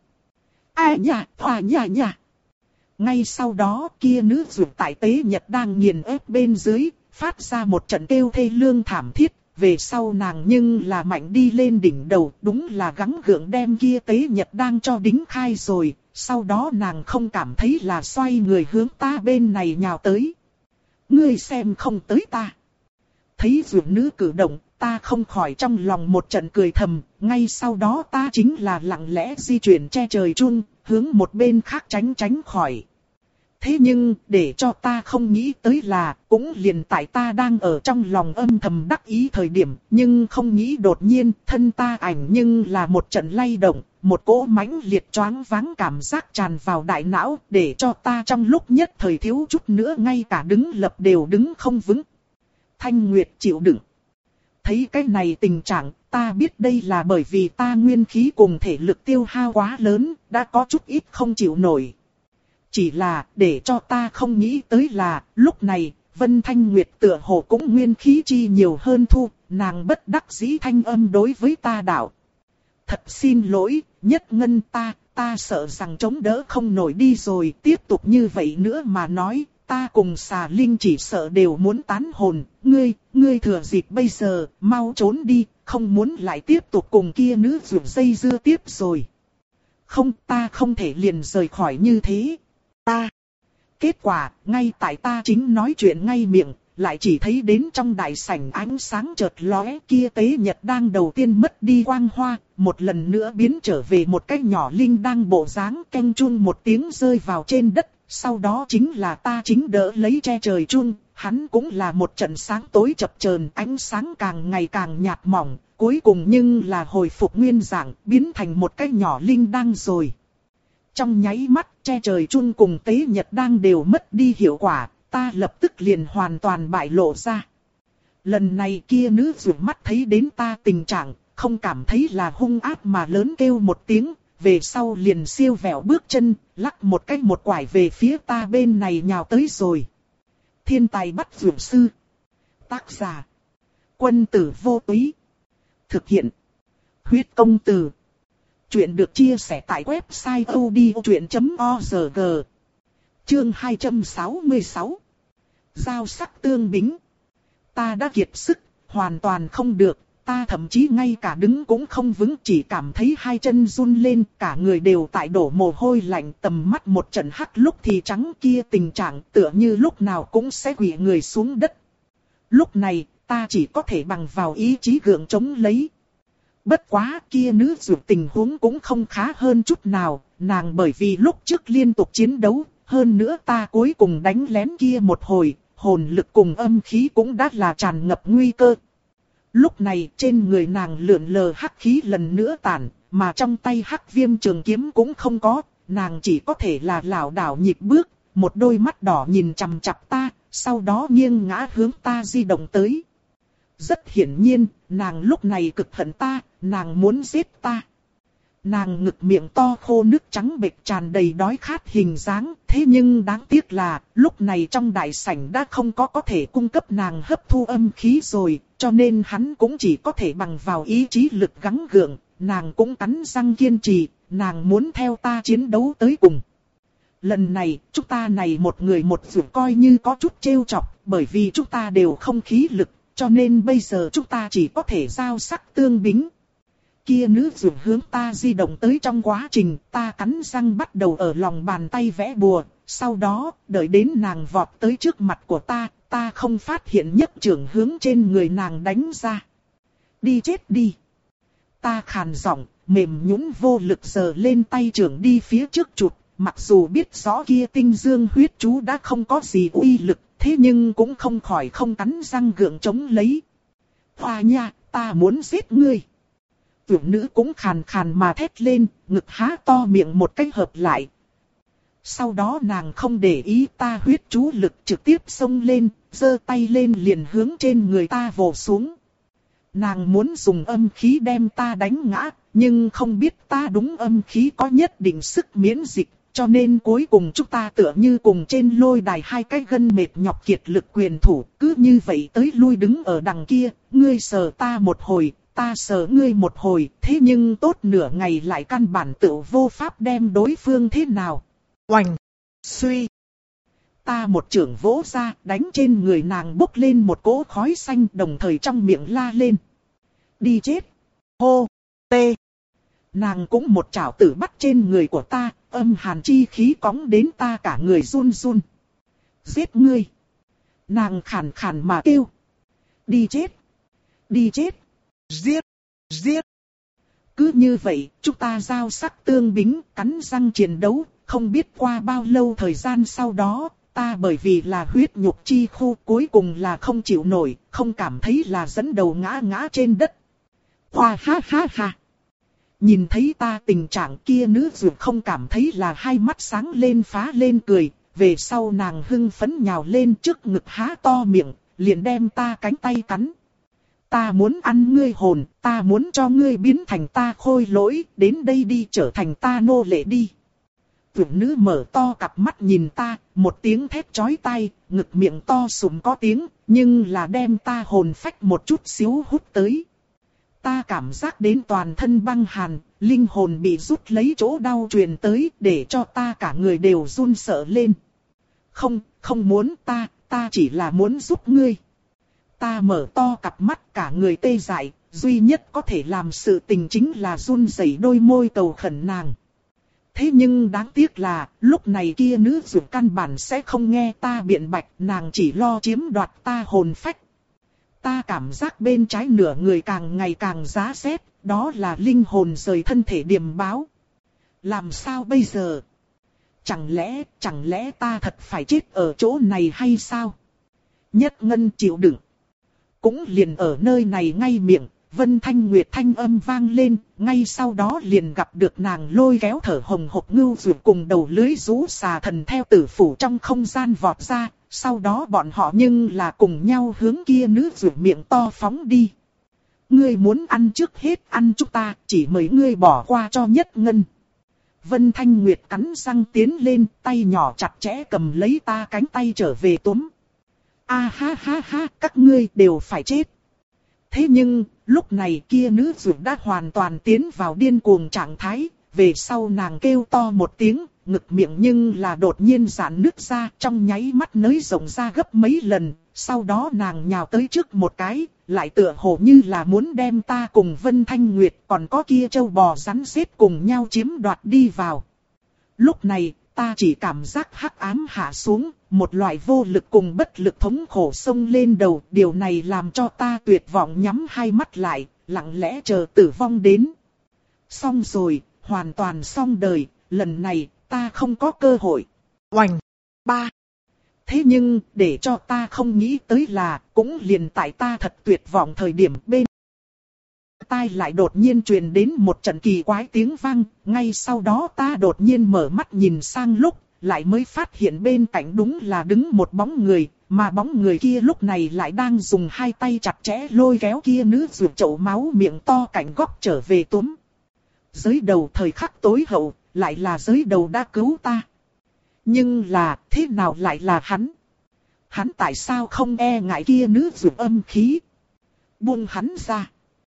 Ai nhả, hòa nhả nhả. Ngay sau đó kia nữ dược tại Tế Nhật đang nghiền ép bên dưới, phát ra một trận kêu thê lương thảm thiết. Về sau nàng nhưng là mạnh đi lên đỉnh đầu, đúng là gắng gượng đem kia Tế Nhật đang cho đính khai rồi. Sau đó nàng không cảm thấy là xoay người hướng ta bên này nhào tới. Ngươi xem không tới ta. Thấy dược nữ cử động, ta không khỏi trong lòng một trận cười thầm, ngay sau đó ta chính là lặng lẽ di chuyển che trời chun, hướng một bên khác tránh tránh khỏi. Thế nhưng, để cho ta không nghĩ tới là, cũng liền tại ta đang ở trong lòng âm thầm đắc ý thời điểm, nhưng không nghĩ đột nhiên, thân ta ảnh nhưng là một trận lay động, một cỗ mãnh liệt choáng váng cảm giác tràn vào đại não, để cho ta trong lúc nhất thời thiếu chút nữa ngay cả đứng lập đều đứng không vững. Thanh Nguyệt chịu đựng. Thấy cái này tình trạng, ta biết đây là bởi vì ta nguyên khí cùng thể lực tiêu hao quá lớn, đã có chút ít không chịu nổi. Chỉ là, để cho ta không nghĩ tới là, lúc này, Vân Thanh Nguyệt tựa hồ cũng nguyên khí chi nhiều hơn thu, nàng bất đắc dĩ thanh âm đối với ta đạo. Thật xin lỗi, Nhất Ngân ta, ta sợ rằng chống đỡ không nổi đi rồi, tiếp tục như vậy nữa mà nói, ta cùng xà linh chỉ sợ đều muốn tán hồn, ngươi, ngươi thừa dịp bây giờ, mau trốn đi, không muốn lại tiếp tục cùng kia nữ dược dây dưa tiếp rồi. Không, ta không thể liền rời khỏi như thế. Ta. Kết quả, ngay tại ta chính nói chuyện ngay miệng, lại chỉ thấy đến trong đại sảnh ánh sáng chợt lóe, kia Tế Nhật đang đầu tiên mất đi quang hoa, một lần nữa biến trở về một cái nhỏ linh đang bộ dáng, keng chun một tiếng rơi vào trên đất, sau đó chính là ta chính đỡ lấy che trời chun, hắn cũng là một trận sáng tối chập chờn, ánh sáng càng ngày càng nhạt mỏng, cuối cùng nhưng là hồi phục nguyên dạng, biến thành một cái nhỏ linh đang rồi. Trong nháy mắt, che trời chun cùng Tế Nhật đang đều mất đi hiệu quả, ta lập tức liền hoàn toàn bại lộ ra. Lần này kia nữ dược mắt thấy đến ta tình trạng, không cảm thấy là hung ác mà lớn kêu một tiếng, về sau liền siêu vẹo bước chân, lắc một cái một quải về phía ta bên này nhào tới rồi. Thiên tài bắt dược sư. Tác giả. Quân tử vô túy. Thực hiện. Huyết công từ. Chuyện được chia sẻ tại website odchuyện chấm org. Chương hai trăm sáu mươi sáu. Giao sắc tương bính. Ta đã kiệt sức, hoàn toàn không được, ta thậm chí ngay cả đứng cũng không vững, chỉ cảm thấy hai chân run lên, cả người đều tại đổ mồ hôi lạnh, tầm mắt một trận hắc lúc thì trắng, kia tình trạng tựa như lúc nào cũng sẽ quỵ người xuống đất. Lúc này, ta chỉ có thể bằng vào ý chí gượng chống lấy. Bất quá kia nữ dược tình huống cũng không khá hơn chút nào, nàng bởi vì lúc trước liên tục chiến đấu, hơn nữa ta cuối cùng đánh lén kia một hồi, hồn lực cùng âm khí cũng đã là tràn ngập nguy cơ. Lúc này trên người nàng lượn lờ hắc khí lần nữa tản, mà trong tay hắc viêm trường kiếm cũng không có, nàng chỉ có thể là lảo đảo nhịp bước, một đôi mắt đỏ nhìn chằm chằm ta, sau đó nghiêng ngã hướng ta di động tới. Rất hiển nhiên, nàng lúc này cực hận ta, nàng muốn giết ta. Nàng ngực miệng to khô nước trắng bệch tràn đầy đói khát hình dáng, thế nhưng đáng tiếc là, lúc này trong đại sảnh đã không có có thể cung cấp nàng hấp thu âm khí rồi, cho nên hắn cũng chỉ có thể bằng vào ý chí lực gắng gượng, nàng cũng cắn răng kiên trì, nàng muốn theo ta chiến đấu tới cùng. Lần này, chúng ta này một người một dược coi như có chút trêu chọc, bởi vì chúng ta đều không khí lực, cho nên bây giờ chúng ta chỉ có thể giao sắc tương bính. Kia nữ dược hướng ta di động tới trong quá trình, ta cắn răng bắt đầu ở lòng bàn tay vẽ bùa, sau đó, đợi đến nàng vọt tới trước mặt của ta, ta không phát hiện nhất trưởng hướng trên người nàng đánh ra. Đi chết đi! Ta khàn giọng, mềm nhũn vô lực giơ lên tay trưởng đi phía trước chụp, mặc dù biết rõ kia tinh dương huyết chú đã không có gì uy lực, thế nhưng cũng không khỏi không cắn răng gượng chống lấy. Hoa nha, ta muốn giết ngươi! Tiểu nữ cũng khàn khàn mà thét lên, ngực há to miệng một cái hợp lại. Sau đó nàng không để ý ta huyết chú lực trực tiếp xông lên, giơ tay lên liền hướng trên người ta vồ xuống. Nàng muốn dùng âm khí đem ta đánh ngã, nhưng không biết ta đúng âm khí có nhất định sức miễn dịch, cho nên cuối cùng chúng ta tựa như cùng trên lôi đài hai cái gân mệt nhọc kiệt lực quyền thủ, cứ như vậy tới lui đứng ở đằng kia, ngươi sờ ta một hồi, ta sờ ngươi một hồi, thế nhưng tốt nửa ngày lại căn bản tự vô pháp đem đối phương thế nào. Oành! Suy! Ta một chưởng vỗ ra, đánh trên người nàng bốc lên một cỗ khói xanh, đồng thời trong miệng la lên. Đi chết! Hô! Tê! Nàng cũng một chảo tử bắt trên người của ta, âm hàn chi khí cóng đến ta cả người run run. Giết ngươi! Nàng khàn khàn mà kêu. Đi chết! Đi chết! Giết! Giết! Cứ như vậy, chúng ta giao sắc tương bính, cắn răng chiến đấu, không biết qua bao lâu thời gian sau đó, ta bởi vì là huyết nhục chi khu cuối cùng là không chịu nổi, không cảm thấy là dẫn đầu ngã ngã trên đất. Hoa ha ha ha! Nhìn thấy ta tình trạng kia nữ dược không cảm thấy là hai mắt sáng lên phá lên cười, về sau nàng hưng phấn nhào lên trước ngực há to miệng, liền đem ta cánh tay cắn. Ta muốn ăn ngươi hồn, ta muốn cho ngươi biến thành ta khôi lỗi, đến đây đi trở thành ta nô lệ đi. Tiểu nữ mở to cặp mắt nhìn ta, một tiếng thét chói tai, ngực miệng to sùm có tiếng, nhưng là đem ta hồn phách một chút xíu hút tới. Ta cảm giác đến toàn thân băng hàn, linh hồn bị rút lấy chỗ đau truyền tới, để cho ta cả người đều run sợ lên. Không, không muốn ta, ta chỉ là muốn giúp ngươi. Ta mở to cặp mắt cả người tê dại, duy nhất có thể làm sự tình chính là run rẩy đôi môi cầu khẩn nàng. Thế nhưng đáng tiếc là, lúc này kia nữ dược căn bản sẽ không nghe ta biện bạch, nàng chỉ lo chiếm đoạt ta hồn phách. Ta cảm giác bên trái nửa người càng ngày càng giá rét, đó là linh hồn rời thân thể điềm báo. Làm sao bây giờ? Chẳng lẽ, chẳng lẽ ta thật phải chết ở chỗ này hay sao? Nhất Ngân chịu đựng. Cũng liền ở nơi này ngay miệng, Vân Thanh Nguyệt thanh âm vang lên, ngay sau đó liền gặp được nàng lôi kéo thở hồng hộc ngưu dược cùng đầu lưới rú xà thần theo tử phủ trong không gian vọt ra, sau đó bọn họ nhưng là cùng nhau hướng kia nữ dược miệng to phóng đi. Ngươi muốn ăn trước hết ăn chúng ta, chỉ mời ngươi bỏ qua cho Nhất Ngân. Vân Thanh Nguyệt cắn răng tiến lên, tay nhỏ chặt chẽ cầm lấy ta cánh tay trở về túm. A ha ha ha, các ngươi đều phải chết. Thế nhưng, lúc này kia nữ dược đã hoàn toàn tiến vào điên cuồng trạng thái, về sau nàng kêu to một tiếng, ngực miệng nhưng là đột nhiên giãn nứt ra, trong nháy mắt nới rộng ra gấp mấy lần, sau đó nàng nhào tới trước một cái, lại tựa hồ như là muốn đem ta cùng Vân Thanh Nguyệt còn có kia châu bò rắn rết cùng nhau chiếm đoạt đi vào. Lúc này, ta chỉ cảm giác hắc ám hạ xuống, một loại vô lực cùng bất lực thống khổ xông lên đầu. Điều này làm cho ta tuyệt vọng nhắm hai mắt lại, lặng lẽ chờ tử vong đến. Xong rồi, hoàn toàn xong đời, lần này ta không có cơ hội. Oành! Ba! Thế nhưng, để cho ta không nghĩ tới là, cũng liền tại ta thật tuyệt vọng thời điểm bên tai lại đột nhiên truyền đến một trận kỳ quái tiếng vang, ngay sau đó ta đột nhiên mở mắt nhìn sang lúc, lại mới phát hiện bên cạnh đúng là đứng một bóng người, mà bóng người kia lúc này lại đang dùng hai tay chặt chẽ lôi kéo kia nữ ruột chậu máu miệng to cạnh góc trở về túm. Giới đầu thời khắc tối hậu, lại là giới đầu đã cứu ta. Nhưng là, thế nào lại là hắn? Hắn tại sao không e ngại kia nữ ruột âm khí? Buông hắn ra.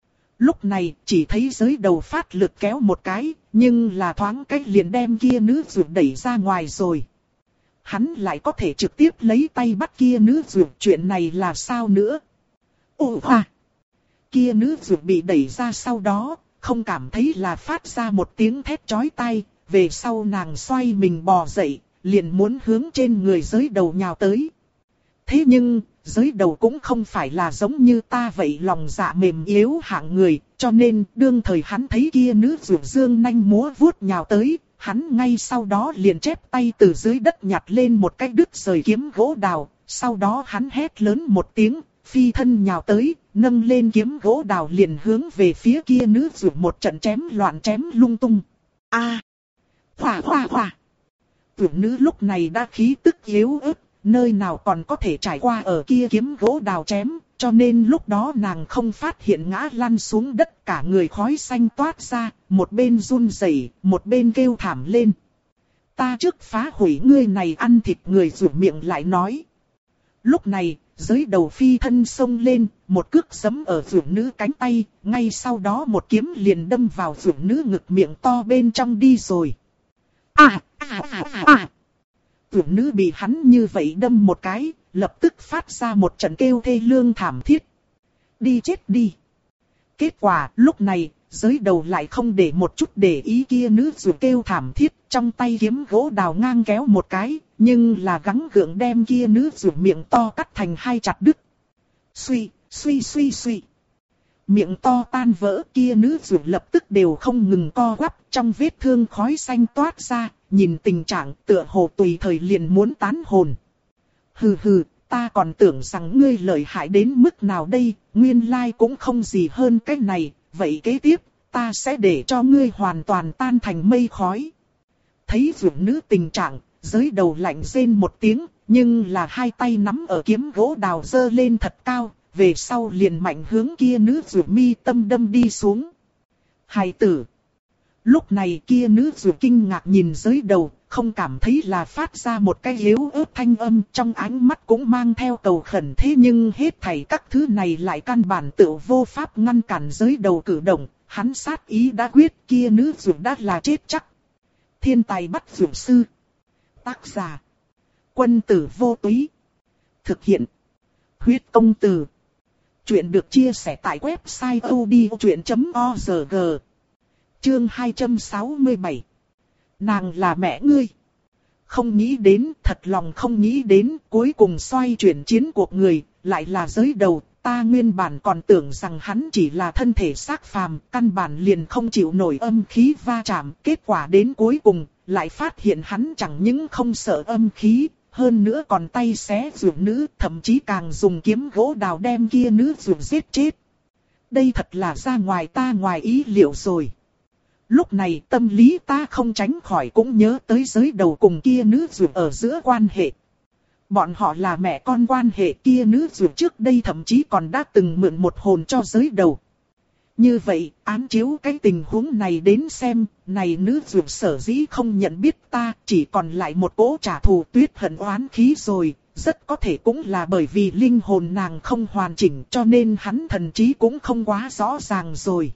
Lúc này, chỉ thấy giới đầu phát lực kéo một cái, nhưng là thoáng cách liền đem kia nữ ruột đẩy ra ngoài rồi. Hắn lại có thể trực tiếp lấy tay bắt kia nữ ruột, chuyện này là sao nữa? Ồ hoa! Kia nữ ruột bị đẩy ra sau đó, không cảm thấy là phát ra một tiếng thét chói tai, về sau nàng xoay mình bò dậy, liền muốn hướng trên người giới đầu nhào tới. Thế nhưng, giới đầu cũng không phải là giống như ta vậy lòng dạ mềm yếu hạng người, cho nên đương thời hắn thấy kia nữ ruột dương nanh múa vuốt nhào tới, hắn ngay sau đó liền chép tay từ dưới đất nhặt lên một cái đứt rời kiếm gỗ đào, sau đó hắn hét lớn một tiếng, phi thân nhào tới, nâng lên kiếm gỗ đào liền hướng về phía kia nữ ruột một trận chém loạn chém lung tung. A! Hỏa hỏa hỏa! Tiểu nữ lúc này đã khí tức yếu ớt, nơi nào còn có thể trải qua ở kia kiếm gỗ đào chém, cho nên lúc đó nàng không phát hiện ngã lăn xuống đất, cả người khói xanh toát ra, một bên run rẩy, một bên kêu thảm lên. Ta trước phá hủy ngươi này ăn thịt người rủ miệng lại nói. Lúc này, giới đầu phi thân xông lên, một cước giẫm ở rủ nữ cánh tay, ngay sau đó một kiếm liền đâm vào rủ nữ ngực miệng to bên trong đi rồi. À, à, à, à, à. Rủ nữ bị hắn như vậy đâm một cái, lập tức phát ra một trận kêu thê lương thảm thiết. Đi chết đi. Kết quả, lúc này, giới đầu lại không để một chút để ý kia nữ rủ kêu thảm thiết, trong tay kiếm gỗ đào ngang kéo một cái, nhưng là gắng gượng đem kia nữ rủ miệng to cắt thành hai chặt đứt. Suy, suy suy suy. Miệng to tan vỡ, kia nữ rủ lập tức đều không ngừng co quắp, trong vết thương khói xanh toát ra, nhìn tình trạng tựa hồ tùy thời liền muốn tán hồn. Hừ hừ, ta còn tưởng rằng ngươi lợi hại đến mức nào đây, nguyên lai cũng không gì hơn cái này, vậy kế tiếp, ta sẽ để cho ngươi hoàn toàn tan thành mây khói. Thấy rủ nữ tình trạng, giới đầu lạnh rên một tiếng, nhưng là hai tay nắm ở kiếm gỗ đào dơ lên thật cao, về sau liền mạnh hướng kia nữ rủ mi tâm đâm đi xuống. Hài tử! Lúc này kia nữ rủ kinh ngạc nhìn giới đầu, không cảm thấy là phát ra một cái yếu ớt thanh âm, trong ánh mắt cũng mang theo cầu khẩn, thế nhưng hết thảy các thứ này lại căn bản tự vô pháp ngăn cản giới đầu cử động, hắn sát ý đã quyết, kia nữ rủ đã là chết chắc. Thiên tài bắt rủ sư. Tác giả. Quân tử vô túy. Thực hiện. Huyết công từ. Chuyện được chia sẻ tại website odchuyện chấm org. Chương hai trăm sáu mươi bảy. Nàng là mẹ ngươi. Không nghĩ đến, thật lòng không nghĩ đến, cuối cùng xoay chuyển chiến cuộc người, lại là giới đầu. Ta nguyên bản còn tưởng rằng hắn chỉ là thân thể xác phàm, căn bản liền không chịu nổi âm khí va chạm. Kết quả đến cuối cùng, lại phát hiện hắn chẳng những không sợ âm khí, hơn nữa còn tay xé rủ nữ, thậm chí càng dùng kiếm gỗ đào đem kia nữ rủ giết chết. Đây thật là ra ngoài ta ngoài ý liệu rồi. Lúc này tâm lý ta không tránh khỏi cũng nhớ tới giới đầu cùng kia nữ rủ ở giữa quan hệ. Bọn họ là mẹ con quan hệ, kia nữ rủ trước đây thậm chí còn đã từng mượn một hồn cho giới đầu. Như vậy, án chiếu cái tình huống này đến xem, này nữ rủ sở dĩ không nhận biết ta, chỉ còn lại một cỗ trả thù tuyết hận oán khí rồi, rất có thể cũng là bởi vì linh hồn nàng không hoàn chỉnh cho nên hắn thần trí cũng không quá rõ ràng rồi.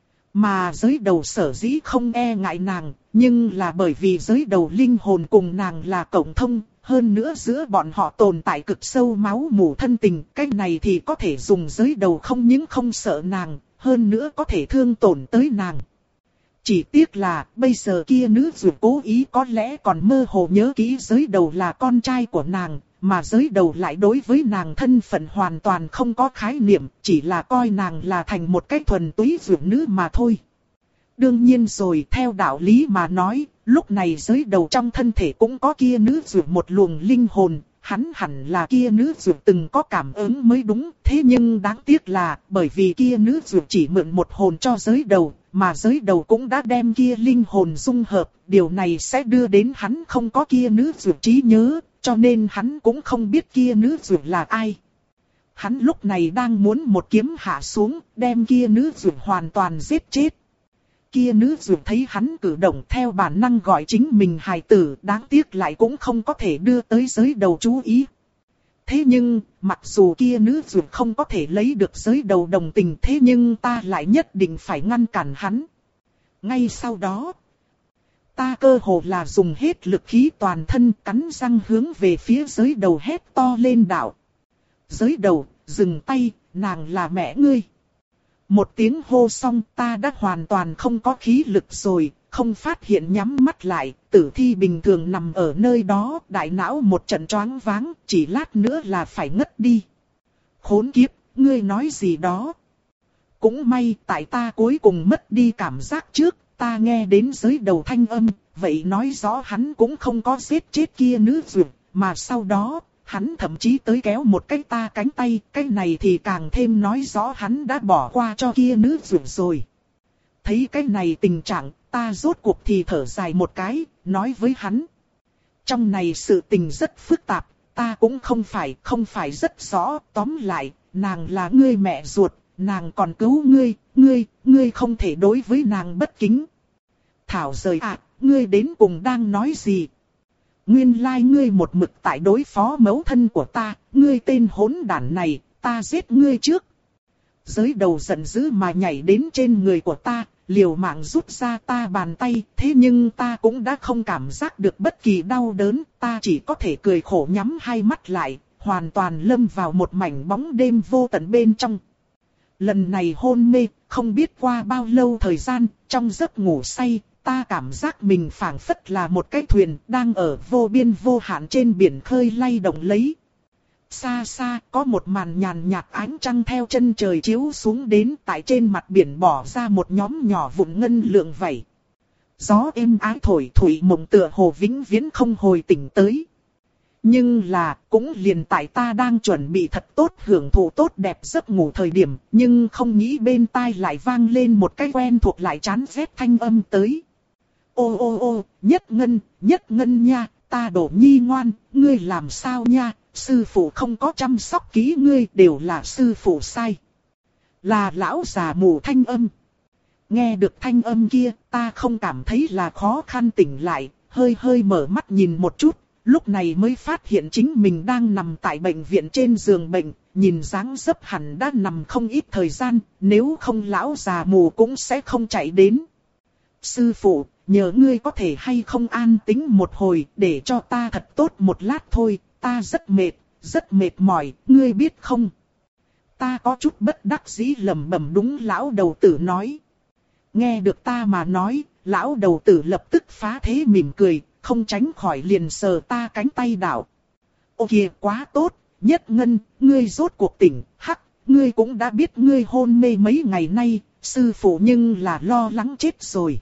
Mà giới đầu sở dĩ không e ngại nàng, nhưng là bởi vì giới đầu linh hồn cùng nàng là cộng thông, hơn nữa giữa bọn họ tồn tại cực sâu máu mủ thân tình, cái này thì có thể dùng giới đầu không những không sợ nàng, hơn nữa có thể thương tổn tới nàng. Chỉ tiếc là, bây giờ kia nữ dù cố ý có lẽ còn mơ hồ nhớ kỹ giới đầu là con trai của nàng, mà giới đầu lại đối với nàng thân phận hoàn toàn không có khái niệm, chỉ là coi nàng là thành một cái thuần túy dù nữ mà thôi. Đương nhiên rồi, theo đạo lý mà nói, lúc này giới đầu trong thân thể cũng có kia nữ dù một luồng linh hồn, hắn hẳn là kia nữ dù từng có cảm ứng mới đúng, thế nhưng đáng tiếc là, bởi vì kia nữ dù chỉ mượn một hồn cho giới đầu, mà giới đầu cũng đã đem kia linh hồn dung hợp, điều này sẽ đưa đến hắn không có kia nữ dù trí nhớ, cho nên hắn cũng không biết kia nữ dù là ai. Hắn lúc này đang muốn một kiếm hạ xuống, đem kia nữ dù hoàn toàn giết chết. Kia nữ dù thấy hắn cử động theo bản năng gọi chính mình hài tử, đáng tiếc lại cũng không có thể đưa tới giới đầu chú ý. Thế nhưng, mặc dù kia nữ dù không có thể lấy được giới đầu đồng tình, thế nhưng ta lại nhất định phải ngăn cản hắn. Ngay sau đó, ta cơ hồ là dùng hết lực khí toàn thân, cắn răng hướng về phía giới đầu hét to lên đạo. Giới đầu, dừng tay, nàng là mẹ ngươi. Một tiếng hô xong, ta đã hoàn toàn không có khí lực rồi, không phát hiện nhắm mắt lại, tử thi bình thường nằm ở nơi đó, đại não một trận choáng váng, chỉ lát nữa là phải ngất đi. Khốn kiếp, ngươi nói gì đó? Cũng may, tại ta cuối cùng mất đi cảm giác trước, ta nghe đến giới đầu thanh âm, vậy nói rõ hắn cũng không có giết chết kia nữ dược, mà sau đó, hắn thậm chí tới kéo một cái ta cánh tay, cái này thì càng thêm nói rõ hắn đã bỏ qua cho kia nữ dược rồi. Thấy cái này tình trạng, ta rốt cuộc thì thở dài một cái, nói với hắn. Trong này sự tình rất phức tạp, ta cũng không phải, không phải rất rõ, tóm lại, nàng là ngươi mẹ ruột, nàng còn cứu ngươi, ngươi, ngươi không thể đối với nàng bất kính. Thảo rời ạ, à, ngươi đến cùng đang nói gì? Nguyên lai like ngươi một mực tại đối phó mẫu thân của ta, ngươi tên hỗn đản này, ta giết ngươi trước. Giới đầu giận dữ mà nhảy đến trên người của ta, liều mạng rút ra ta bàn tay, thế nhưng ta cũng đã không cảm giác được bất kỳ đau đớn, ta chỉ có thể cười khổ nhắm hai mắt lại, hoàn toàn lâm vào một mảnh bóng đêm vô tận bên trong. Lần này hôn mê, không biết qua bao lâu thời gian, trong giấc ngủ say, ta cảm giác mình phảng phất là một cái thuyền đang ở vô biên vô hạn trên biển khơi lay động lấy. Xa xa có một màn nhàn nhạt ánh trăng theo chân trời chiếu xuống đến, tại trên mặt biển bỏ ra một nhóm nhỏ vụn ngân lượng vảy. Gió êm ái thổi thổi mộng tựa hồ vĩnh viễn không hồi tỉnh tới. Nhưng là, cũng liền tại ta đang chuẩn bị thật tốt hưởng thụ tốt đẹp giấc ngủ thời điểm, nhưng không nghĩ bên tai lại vang lên một cái quen thuộc lại chán ghét thanh âm tới. Ô ô ô, Nhất Ngân, Nhất Ngân nha, ta Đỗ Nhi ngoan, ngươi làm sao nha, sư phụ không có chăm sóc kỹ ngươi, đều là sư phụ sai. Là lão già mù thanh âm. Nghe được thanh âm kia, ta không cảm thấy là khó khăn tỉnh lại, hơi hơi mở mắt nhìn một chút, lúc này mới phát hiện chính mình đang nằm tại bệnh viện trên giường bệnh, nhìn dáng dấp hẳn đã nằm không ít thời gian, nếu không lão già mù cũng sẽ không chạy đến. Sư phụ, nhờ ngươi có thể hay không an tĩnh một hồi, để cho ta thật tốt một lát thôi, ta rất mệt, rất mệt mỏi, ngươi biết không? Ta có chút bất đắc dĩ lẩm bẩm đúng lão đầu tử nói. Nghe được ta mà nói, lão đầu tử lập tức phá thế mỉm cười, không tránh khỏi liền sờ ta cánh tay đạo. Ô kìa quá tốt, Nhất Ngân, ngươi rốt cuộc tỉnh, hắc, ngươi cũng đã biết ngươi hôn mê mấy ngày nay, sư phụ nhưng là lo lắng chết rồi.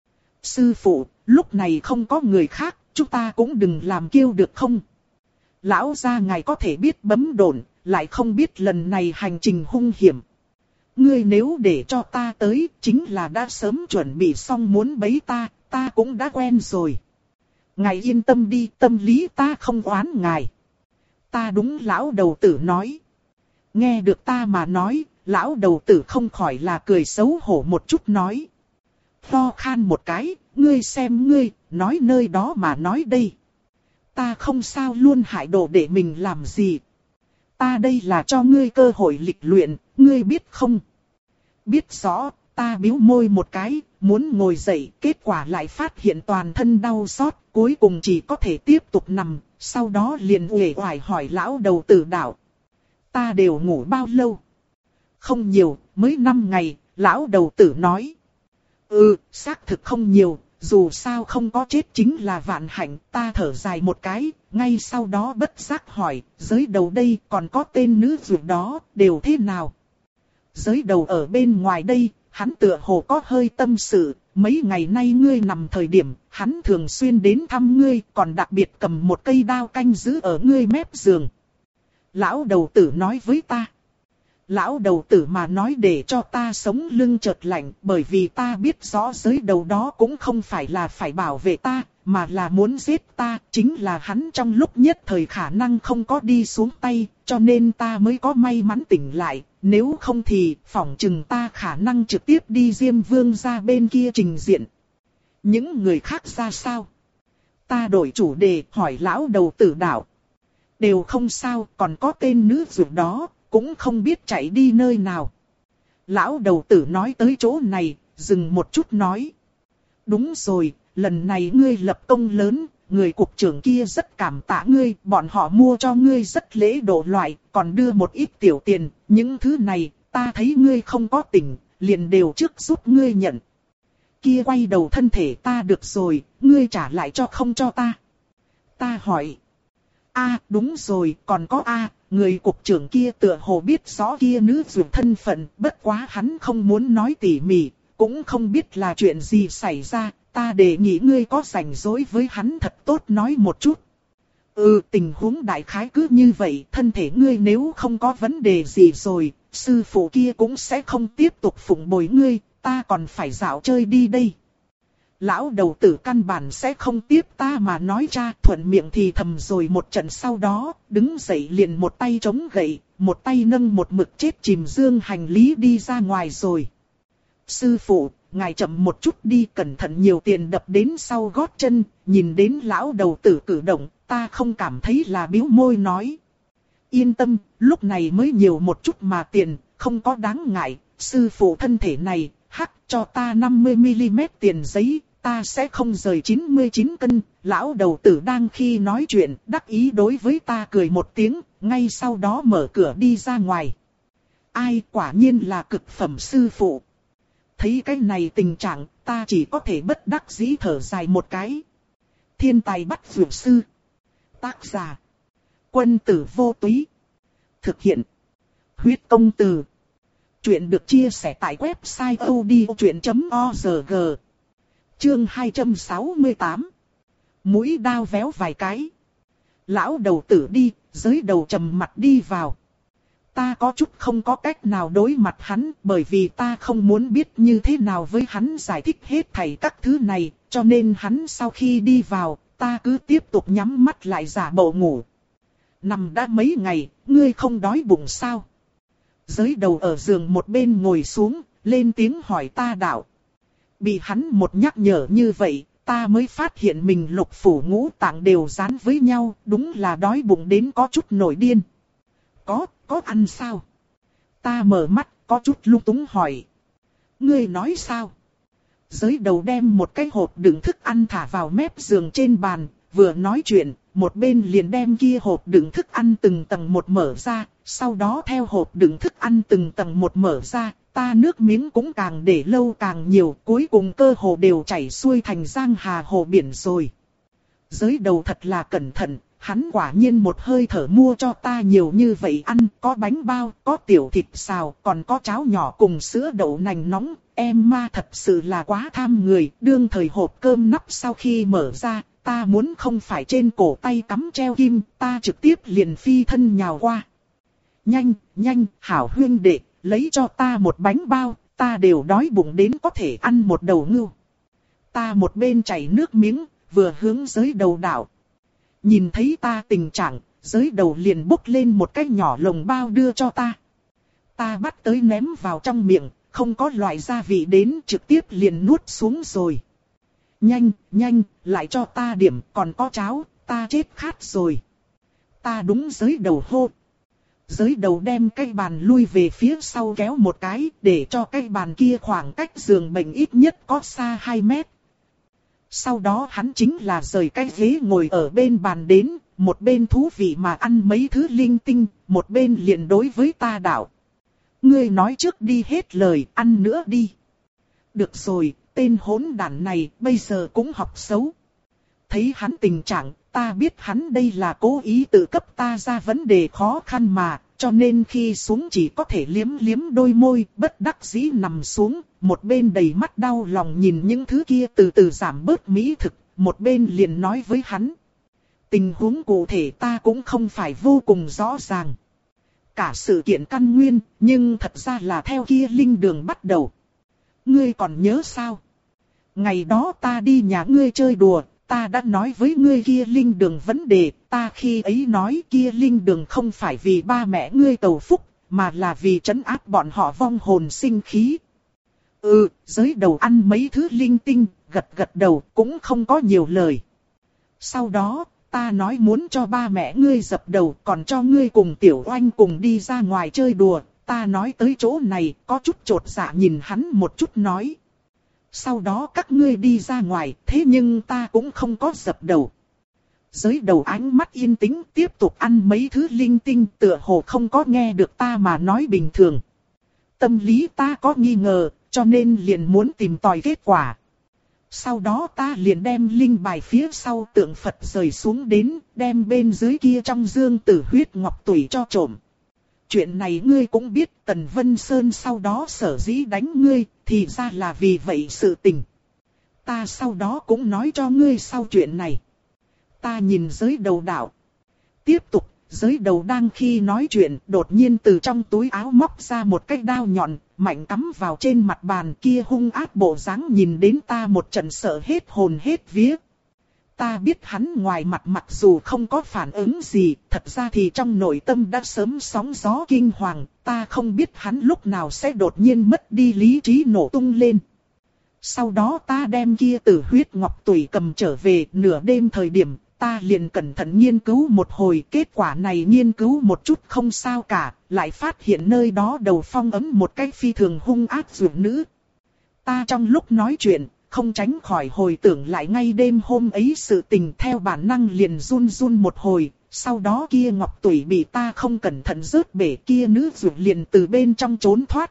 Sư phụ, lúc này không có người khác, chúng ta cũng đừng làm kêu được không? Lão gia ngài có thể biết bấm độn, lại không biết lần này hành trình hung hiểm. Ngươi nếu để cho ta tới, chính là đã sớm chuẩn bị xong muốn bấy ta, ta cũng đã quen rồi. Ngài yên tâm đi, tâm lý ta không oán ngài. Ta đúng lão đầu tử nói. Nghe được ta mà nói, lão đầu tử không khỏi là cười xấu hổ một chút nói. Ho khan một cái, ngươi xem ngươi, nói nơi đó mà nói đây. Ta không sao luôn hại đồ để mình làm gì. Ta đây là cho ngươi cơ hội lịch luyện, ngươi biết không? Biết rõ, ta bĩu môi một cái, muốn ngồi dậy, kết quả lại phát hiện toàn thân đau xót, cuối cùng chỉ có thể tiếp tục nằm, sau đó liền uể oải hỏi lão đầu tử đạo. Ta đều ngủ bao lâu? Không nhiều, mới năm ngày, lão đầu tử nói. Ừ, xác thực không nhiều, dù sao không có chết chính là vạn hạnh. Ta thở dài một cái, ngay sau đó bất giác hỏi, giới đầu đây còn có tên nữ dược đó, đều thế nào? Giới đầu ở bên ngoài đây, hắn tựa hồ có hơi tâm sự. Mấy ngày nay ngươi nằm thời điểm, hắn thường xuyên đến thăm ngươi, còn đặc biệt cầm một cây đao canh giữ ở ngươi mép giường. Lão đầu tử nói với ta. Lão đầu tử mà nói để cho ta sống lưng chợt lạnh, bởi vì ta biết rõ giới đầu đó cũng không phải là phải bảo vệ ta, mà là muốn giết ta, chính là hắn trong lúc nhất thời khả năng không có đi xuống tay, cho nên ta mới có may mắn tỉnh lại, nếu không thì phỏng chừng ta khả năng trực tiếp đi Diêm Vương ra bên kia trình diện. Những người khác ra sao? Ta đổi chủ đề hỏi lão đầu tử đạo. Đều không sao, còn có tên nữ dược đó, cũng không biết chạy đi nơi nào. Lão đầu tử nói tới chỗ này, dừng một chút nói. Đúng rồi, lần này ngươi lập công lớn, người cục trưởng kia rất cảm tạ ngươi, bọn họ mua cho ngươi rất lễ độ loại, còn đưa một ít tiểu tiền, những thứ này, ta thấy ngươi không có tỉnh, liền đều trước giúp ngươi nhận. Kia quay đầu thân thể ta được rồi, ngươi trả lại cho không cho ta. Ta hỏi. A đúng rồi, còn có A, người cục trưởng kia tựa hồ biết rõ kia nữ dược thân phận, bất quá hắn không muốn nói tỉ mỉ, cũng không biết là chuyện gì xảy ra, ta đề nghị ngươi có rảnh rỗi với hắn thật tốt nói một chút. Ừ, tình huống đại khái cứ như vậy, thân thể ngươi nếu không có vấn đề gì rồi, sư phụ kia cũng sẽ không tiếp tục phụng bồi ngươi, ta còn phải dạo chơi đi đây. Lão đầu tử căn bản sẽ không tiếp ta mà nói ra, thuận miệng thì thầm rồi một trận, sau đó, đứng dậy liền một tay chống gậy, một tay nâng một mực chết chìm dương hành lý đi ra ngoài rồi. Sư phụ, ngài chậm một chút đi, cẩn thận nhiều tiền đập đến sau gót chân, nhìn đến lão đầu tử cử động, ta không cảm thấy là bĩu môi nói. Yên tâm, lúc này mới nhiều một chút mà tiền, không có đáng ngại, sư phụ thân thể này, hắc cho ta năm mươi mi-li-mét tiền giấy, ta sẽ không rời chín mươi chín cân, lão đầu tử đang khi nói chuyện, đắc ý đối với ta cười một tiếng, ngay sau đó mở cửa đi ra ngoài. Ai quả nhiên là cực phẩm sư phụ. Thấy cái này tình trạng, ta chỉ có thể bất đắc dĩ thở dài một cái. Thiên tài bắt dược sư. Tác giả. Quân tử vô túy. Thực hiện. Huyết công từ. Chuyện được chia sẻ tại website odchuyện chấm org. Chương hai trăm sáu mươi tám. Mũi đao véo vài cái. Lão đầu tử đi, giới đầu trầm mặt đi vào. Ta có chút không có cách nào đối mặt hắn, bởi vì ta không muốn biết như thế nào với hắn giải thích hết thảy các thứ này, cho nên hắn sau khi đi vào, ta cứ tiếp tục nhắm mắt lại giả bộ ngủ. Nằm đã mấy ngày, ngươi không đói bụng sao? Giới đầu ở giường một bên ngồi xuống, lên tiếng hỏi ta đạo. Bị hắn một nhắc nhở như vậy, ta mới phát hiện mình lục phủ ngũ tạng đều dán với nhau, đúng là đói bụng đến có chút nổi điên. Có, có ăn sao? Ta mở mắt, có chút lung túng hỏi. Ngươi nói sao? Giới đầu đem một cái hộp đựng thức ăn thả vào mép giường trên bàn, vừa nói chuyện, một bên liền đem kia hộp đựng thức ăn từng tầng một mở ra, sau đó theo hộp đựng thức ăn từng tầng một mở ra, ta nước miếng cũng càng để lâu càng nhiều, cuối cùng cơ hồ đều chảy xuôi thành giang hà hồ biển rồi. Giới đầu thật là cẩn thận, hắn quả nhiên một hơi thở mua cho ta nhiều như vậy ăn, có bánh bao, có tiểu thịt xào, còn có cháo nhỏ cùng sữa đậu nành nóng, em ma thật sự là quá tham người, đương thời hộp cơm nắp sau khi mở ra, ta muốn không phải trên cổ tay cắm treo kim, ta trực tiếp liền phi thân nhào qua. Nhanh, nhanh, hảo huynh đệ, lấy cho ta một bánh bao, ta đều đói bụng đến có thể ăn một đầu ngưu. Ta một bên chảy nước miếng, vừa hướng giới đầu đảo. Nhìn thấy ta tình trạng, giới đầu liền bốc lên một cái nhỏ lồng bao đưa cho ta. Ta bắt tới ném vào trong miệng, không có loại gia vị đến trực tiếp liền nuốt xuống rồi. Nhanh, nhanh, lại cho ta điểm, còn có cháo, ta chết khát rồi. Ta đúng giới đầu hô. Giới đầu đem cái bàn lui về phía sau kéo một cái, để cho cái bàn kia khoảng cách giường bệnh ít nhất có xa hai mét. Sau đó hắn chính là rời cái ghế ngồi ở bên bàn đến, một bên thú vị mà ăn mấy thứ linh tinh, một bên liền đối với ta đạo. Ngươi nói trước đi hết lời, ăn nữa đi. Được rồi, tên hỗn đản này bây giờ cũng học xấu. Thấy hắn tình trạng, ta biết hắn đây là cố ý tự cấp ta ra vấn đề khó khăn mà, cho nên khi xuống chỉ có thể liếm liếm đôi môi, bất đắc dĩ nằm xuống, một bên đầy mắt đau lòng nhìn những thứ kia từ từ giảm bớt mỹ thực, một bên liền nói với hắn. Tình huống cụ thể ta cũng không phải vô cùng rõ ràng. Cả sự kiện căn nguyên, nhưng thật ra là theo kia linh đường bắt đầu. Ngươi còn nhớ sao? Ngày đó ta đi nhà ngươi chơi đùa, ta đã nói với ngươi kia linh đường vấn đề, ta khi ấy nói kia linh đường không phải vì ba mẹ ngươi cầu phúc, mà là vì trấn áp bọn họ vong hồn sinh khí. Ừ, giới đầu ăn mấy thứ linh tinh, gật gật đầu cũng không có nhiều lời. Sau đó, ta nói muốn cho ba mẹ ngươi dập đầu, còn cho ngươi cùng Tiểu Oanh cùng đi ra ngoài chơi đùa. Ta nói tới chỗ này, có chút chột dạ nhìn hắn một chút nói. Sau đó các ngươi đi ra ngoài, thế nhưng ta cũng không có dập đầu. Giới đầu ánh mắt yên tĩnh, tiếp tục ăn mấy thứ linh tinh, tựa hồ không có nghe được ta mà nói bình thường. Tâm lý ta có nghi ngờ, cho nên liền muốn tìm tòi kết quả. Sau đó ta liền đem linh bài phía sau tượng Phật rời xuống đến, đem bên dưới kia trong dương tử huyết ngọc tủy cho trộm. Chuyện này ngươi cũng biết, Tần Vân Sơn sau đó sở dĩ đánh ngươi, thì ra là vì vậy sự tình. Ta sau đó cũng nói cho ngươi sau chuyện này. Ta nhìn giới đầu đạo. Tiếp tục, giới đầu đang khi nói chuyện, đột nhiên từ trong túi áo móc ra một cái đao nhọn, mạnh cắm vào trên mặt bàn kia hung ác bộ dáng nhìn đến ta một trận sợ hết hồn hết vía. Ta biết hắn ngoài mặt mặc dù không có phản ứng gì, thật ra thì trong nội tâm đã sớm sóng gió kinh hoàng, ta không biết hắn lúc nào sẽ đột nhiên mất đi lý trí nổ tung lên. Sau đó ta đem kia tử huyết ngọc tủy cầm trở về, nửa đêm thời điểm, ta liền cẩn thận nghiên cứu một hồi, kết quả này nghiên cứu một chút không sao cả, lại phát hiện nơi đó đầu phong ấm một cái phi thường hung ác dược nữ. Ta trong lúc nói chuyện, không tránh khỏi hồi tưởng lại ngay đêm hôm ấy sự tình, theo bản năng liền run run một hồi, sau đó kia ngọc tủy bị ta không cẩn thận rớt bể, kia nữ dược liền từ bên trong trốn thoát.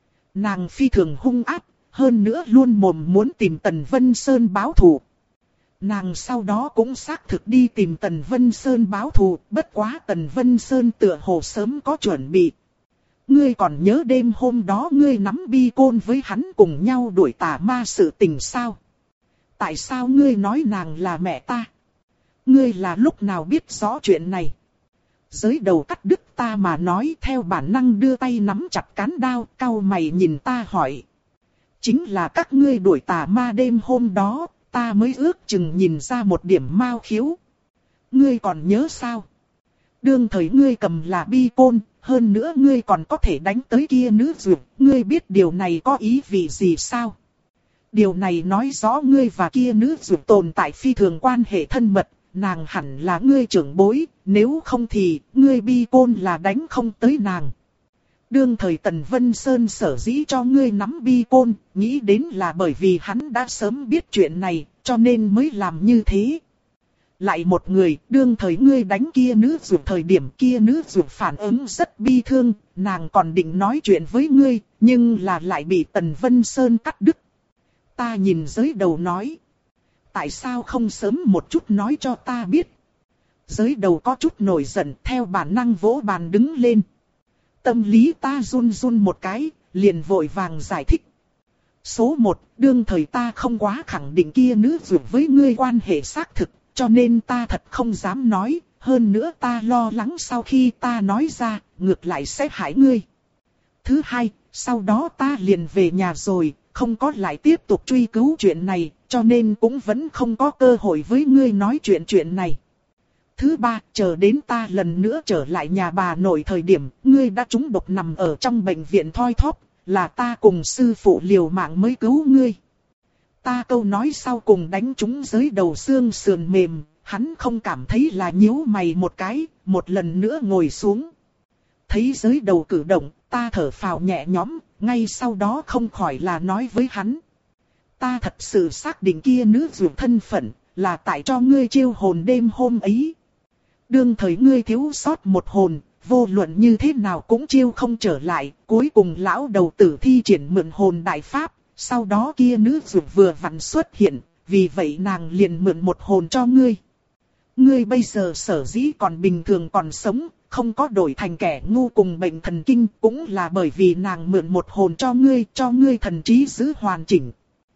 Nàng phi thường hung ác, hơn nữa luôn mồm muốn tìm Tần Vân Sơn báo thù. Nàng sau đó cũng xác thực đi tìm Tần Vân Sơn báo thù, bất quá Tần Vân Sơn tựa hồ sớm có chuẩn bị. Ngươi còn nhớ đêm hôm đó ngươi nắm bi côn với hắn cùng nhau đuổi tà ma sự tình sao? Tại sao ngươi nói nàng là mẹ ta? Ngươi là lúc nào biết rõ chuyện này? Giới đầu cắt đứt ta mà nói, theo bản năng đưa tay nắm chặt cán đao, cau mày nhìn ta hỏi. Chính là các ngươi đuổi tà ma đêm hôm đó, ta mới ước chừng nhìn ra một điểm mao khiếu. Ngươi còn nhớ sao? Đương thời ngươi cầm là bi côn, hơn nữa ngươi còn có thể đánh tới kia nữ dược, ngươi biết điều này có ý vị gì sao? Điều này nói rõ ngươi và kia nữ dược tồn tại phi thường quan hệ thân mật, nàng hẳn là ngươi trưởng bối, nếu không thì ngươi bi côn là đánh không tới nàng. Đương thời Tần Vân Sơn sở dĩ cho ngươi nắm bi côn, nghĩ đến là bởi vì hắn đã sớm biết chuyện này, cho nên mới làm như thế. Lại một người, đương thời ngươi đánh kia nữ dược thời điểm kia nữ dược phản ứng rất bi thương, nàng còn định nói chuyện với ngươi, nhưng là lại bị Tần Vân Sơn cắt đứt. Ta nhìn giới đầu nói. Tại sao không sớm một chút nói cho ta biết? Giới đầu có chút nổi giận, theo bản năng vỗ bàn đứng lên. Tâm lý ta run run một cái, liền vội vàng giải thích. Số một, đương thời ta không quá khẳng định kia nữ dược với ngươi quan hệ xác thực, cho nên ta thật không dám nói, hơn nữa ta lo lắng sau khi ta nói ra, ngược lại sẽ hại ngươi. Thứ hai, sau đó ta liền về nhà rồi, không có lại tiếp tục truy cứu chuyện này, cho nên cũng vẫn không có cơ hội với ngươi nói chuyện chuyện này. Thứ ba, chờ đến ta lần nữa trở lại nhà bà nội thời điểm, ngươi đã trúng độc nằm ở trong bệnh viện thoi thóp, là ta cùng sư phụ liều mạng mới cứu ngươi. Ta câu nói sau cùng đánh trúng giới đầu xương sườn mềm, hắn không cảm thấy là nhíu mày một cái, một lần nữa ngồi xuống. Thấy giới đầu cử động, ta thở phào nhẹ nhõm, ngay sau đó không khỏi là nói với hắn. Ta thật sự xác định kia nữ dược thân phận, là tại cho ngươi chiêu hồn đêm hôm ấy. Đương thời ngươi thiếu sót một hồn, vô luận như thế nào cũng chiêu không trở lại, cuối cùng lão đầu tử thi triển mượn hồn đại pháp, sau đó kia nữ dược vừa vặn xuất hiện, vì vậy nàng liền mượn một hồn cho ngươi. Ngươi bây giờ sở dĩ còn bình thường còn sống, không có đổi thành kẻ ngu cùng bệnh thần kinh, cũng là bởi vì nàng mượn một hồn cho ngươi, cho ngươi thần trí giữ hoàn chỉnh.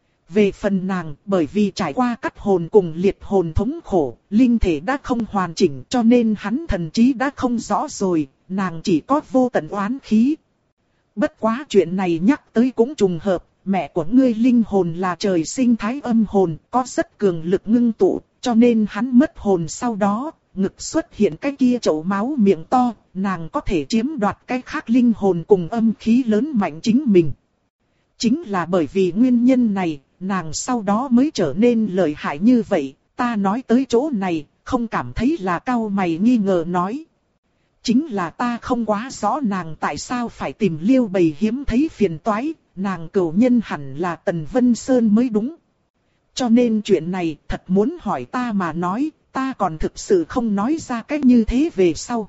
Về phần nàng, bởi vì trải qua cắt hồn cùng liệt hồn thống khổ, linh thể đã không hoàn chỉnh cho nên hắn thần trí đã không rõ rồi, nàng chỉ có vô tận oán khí. Bất quá chuyện này nhắc tới cũng trùng hợp, mẹ của ngươi linh hồn là trời sinh thái âm hồn, có rất cường lực ngưng tụ, cho nên hắn mất hồn sau đó, ngực xuất hiện cái kia chậu máu miệng to, nàng có thể chiếm đoạt cái khác linh hồn cùng âm khí lớn mạnh chính mình. Chính là bởi vì nguyên nhân này, nàng sau đó mới trở nên lợi hại như vậy, ta nói tới chỗ này, không cảm thấy là cau mày nghi ngờ nói. Chính là ta không quá rõ nàng tại sao phải tìm Liêu Bầy hiếm thấy phiền toái, nàng cửu nhân hẳn là Tần Vân Sơn mới đúng. Cho nên chuyện này thật muốn hỏi ta mà nói, ta còn thực sự không nói ra cách như thế về sau.